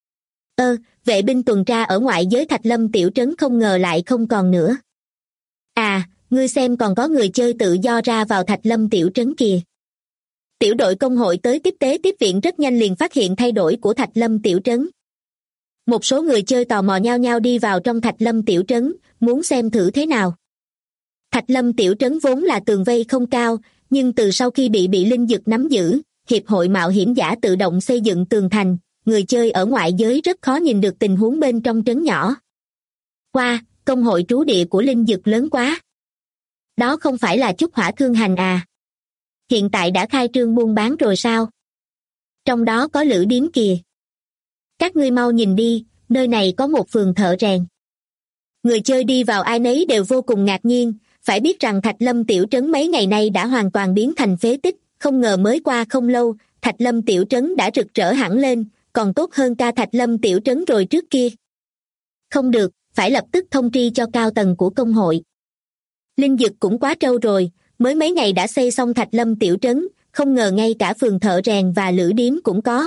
Vệ binh tuần tra ở ngoại giới Thạch Lâm tiểu trấn không ngờ lại không còn nữa. À, ngươi xem còn có người chơi tự do ra vào Thạch Lâm tiểu trấn kìa. Tiểu đội công hội tới tiếp tế tiếp viện rất nhanh liền phát hiện thay đổi của Thạch Lâm tiểu trấn. Một số người chơi tò mò nhao nhao đi vào trong Thạch Lâm tiểu trấn, muốn xem thử thế nào. Thạch Lâm tiểu trấn vốn là tường vây không cao, nhưng từ sau khi bị linh dực nắm giữ, hiệp hội mạo hiểm giả tự động xây dựng tường thành, người chơi ở ngoại giới rất khó nhìn được tình huống bên trong trấn nhỏ. Công hội trú địa của linh dực lớn quá. Đó không phải là Chúc Hỏa Thương Hành à? Hiện tại đã khai trương buôn bán rồi sao? Trong đó có lữ điếm kìa. Các ngươi mau nhìn đi, nơi này có một phường thợ rèn. Người chơi đi vào ai nấy đều vô cùng ngạc nhiên, phải biết rằng Thạch Lâm tiểu trấn mấy ngày nay đã hoàn toàn biến thành phế tích, không ngờ mới qua không lâu, Thạch Lâm tiểu trấn đã rực rỡ hẳn lên, còn tốt hơn ca Thạch Lâm tiểu trấn rồi trước kia. Không được, phải lập tức thông tri cho cao tầng của công hội. Linh dực cũng quá trâu rồi, mới mấy ngày đã xây xong Thạch Lâm tiểu trấn, không ngờ ngay cả phường thợ rèn và lữ điếm cũng có.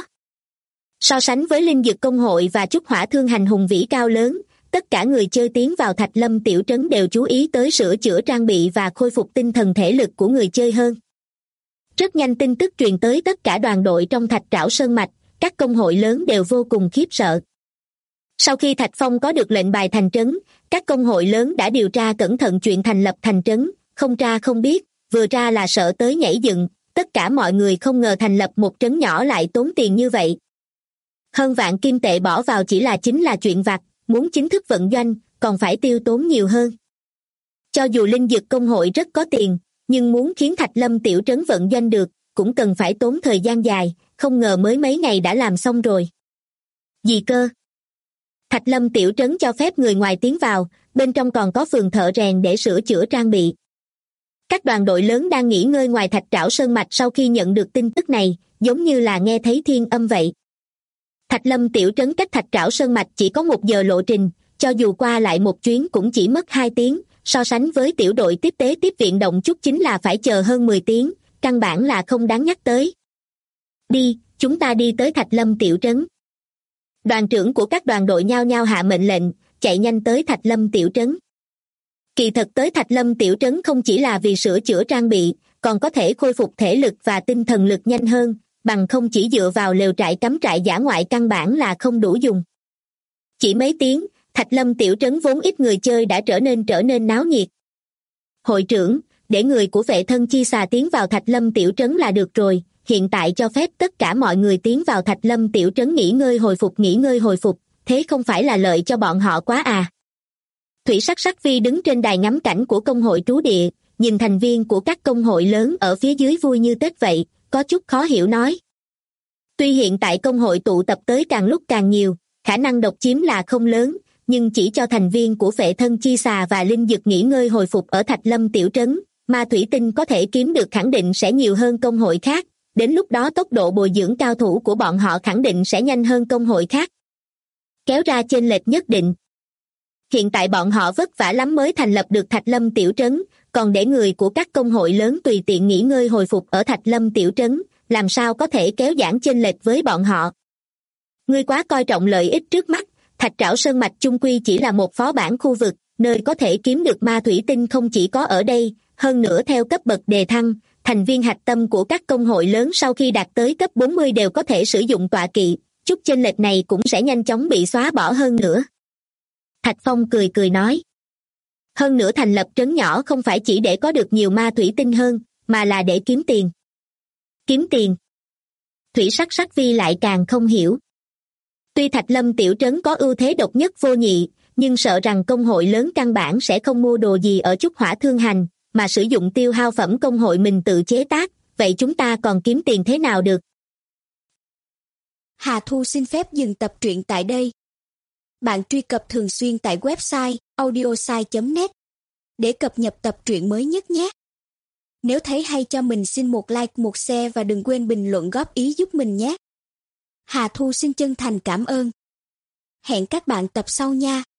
So sánh với linh dược công hội và trúc hỏa thương hành hùng vĩ cao lớn, tất cả người chơi tiến vào Thạch Lâm tiểu trấn đều chú ý tới sửa chữa trang bị và khôi phục tinh thần thể lực của người chơi hơn. Rất nhanh tin tức truyền tới tất cả đoàn đội trong Thạch Trảo Sơn Mạch, các công hội lớn đều vô cùng khiếp sợ. Sau khi Thạch Phong có được lệnh bài thành trấn, các công hội lớn đã điều tra cẩn thận chuyện thành lập thành trấn, không tra không biết, vừa tra là sợ tới nhảy dựng, tất cả mọi người không ngờ thành lập một trấn nhỏ lại tốn tiền như vậy. Hơn vạn kim tệ bỏ vào chính là chuyện vặt, muốn chính thức vận doanh, còn phải tiêu tốn nhiều hơn. Cho dù linh dược công hội rất có tiền, nhưng muốn khiến Thạch Lâm tiểu trấn vận doanh được, cũng cần phải tốn thời gian dài, không ngờ mới mấy ngày đã làm xong rồi. Gì cơ? Thạch Lâm tiểu trấn cho phép người ngoài tiến vào, bên trong còn có phường thợ rèn để sửa chữa trang bị. Các đoàn đội lớn đang nghỉ ngơi ngoài Thạch Trảo Sơn Mạch sau khi nhận được tin tức này, giống như là nghe thấy thiên âm vậy. Thạch Lâm tiểu trấn cách Thạch Trảo Sơn Mạch chỉ có 1 giờ lộ trình, cho dù qua lại một chuyến cũng chỉ mất 2 tiếng, so sánh với tiểu đội tiếp tế tiếp viện động chút chính là phải chờ hơn 10 tiếng, căn bản là không đáng nhắc tới. Đi, chúng ta đi tới Thạch Lâm tiểu trấn. Đoàn trưởng của các đoàn đội nhao nhao hạ mệnh lệnh, chạy nhanh tới Thạch Lâm tiểu trấn. Kỳ thật tới Thạch Lâm tiểu trấn không chỉ là vì sửa chữa trang bị, còn có thể khôi phục thể lực và tinh thần lực nhanh hơn, bằng không chỉ dựa vào lều trại cắm trại dã ngoại căn bản là không đủ dùng. Chỉ mấy tiếng, Thạch Lâm tiểu trấn vốn ít người chơi đã trở nên náo nhiệt. Hội trưởng, để người của vệ thân chi xà tiến vào Thạch Lâm tiểu trấn là được rồi, hiện tại cho phép tất cả mọi người tiến vào Thạch Lâm tiểu trấn nghỉ ngơi hồi phục, thế không phải là lợi cho bọn họ quá à? Thủy Sắc Sắc Vi đứng trên đài ngắm cảnh của công hội trú địa, nhìn thành viên của các công hội lớn ở phía dưới vui như Tết vậy, có chút khó hiểu nói. Tuy hiện tại công hội tụ tập tới càng lúc càng nhiều, khả năng độc chiếm là không lớn, nhưng chỉ cho thành viên của Phệ Thân Chi Xà và Linh Dực nghỉ ngơi hồi phục ở Thạch Lâm tiểu trấn, ma thủy tinh có thể kiếm được khẳng định sẽ nhiều hơn công hội khác, đến lúc đó tốc độ bồi dưỡng cao thủ của bọn họ khẳng định sẽ nhanh hơn công hội khác. Kéo ra chênh lệch nhất định. Hiện tại bọn họ vất vả lắm mới thành lập được Thạch Lâm tiểu trấn, còn để người của các công hội lớn tùy tiện nghỉ ngơi hồi phục ở Thạch Lâm tiểu trấn, làm sao có thể kéo giãn chênh lệch với bọn họ. Ngươi quá coi trọng lợi ích trước mắt, Thạch Trảo Sơn Mạch chung quy chỉ là một phó bản khu vực, nơi có thể kiếm được ma thủy tinh không chỉ có ở đây, hơn nữa theo cấp bậc đề thăng, thành viên hạch tâm của các công hội lớn sau khi đạt tới cấp 40 đều có thể sử dụng tọa kỵ, chút chênh lệch này cũng sẽ nhanh chóng bị xóa bỏ hơn nữa. Thạch Phong cười cười nói. Hơn nữa thành lập trấn nhỏ không phải chỉ để có được nhiều ma thủy tinh hơn, mà là để kiếm tiền. Kiếm tiền? Thủy Sắc Sắc Vi lại càng không hiểu. Tuy Thạch Lâm tiểu trấn có ưu thế độc nhất vô nhị, nhưng sợ rằng công hội lớn căn bản sẽ không mua đồ gì ở Trúc Hỏa Thương Hành, mà sử dụng tiêu hao phẩm công hội mình tự chế tác, vậy chúng ta còn kiếm tiền thế nào được? Hà Thu xin phép dừng tập truyện tại đây. Bạn truy cập thường xuyên tại website audiosai.net để cập nhật tập truyện mới nhất nhé. Nếu thấy hay cho mình xin một like, một share và đừng quên bình luận góp ý giúp mình nhé. Hà Thu xin chân thành cảm ơn. Hẹn các bạn tập sau nha.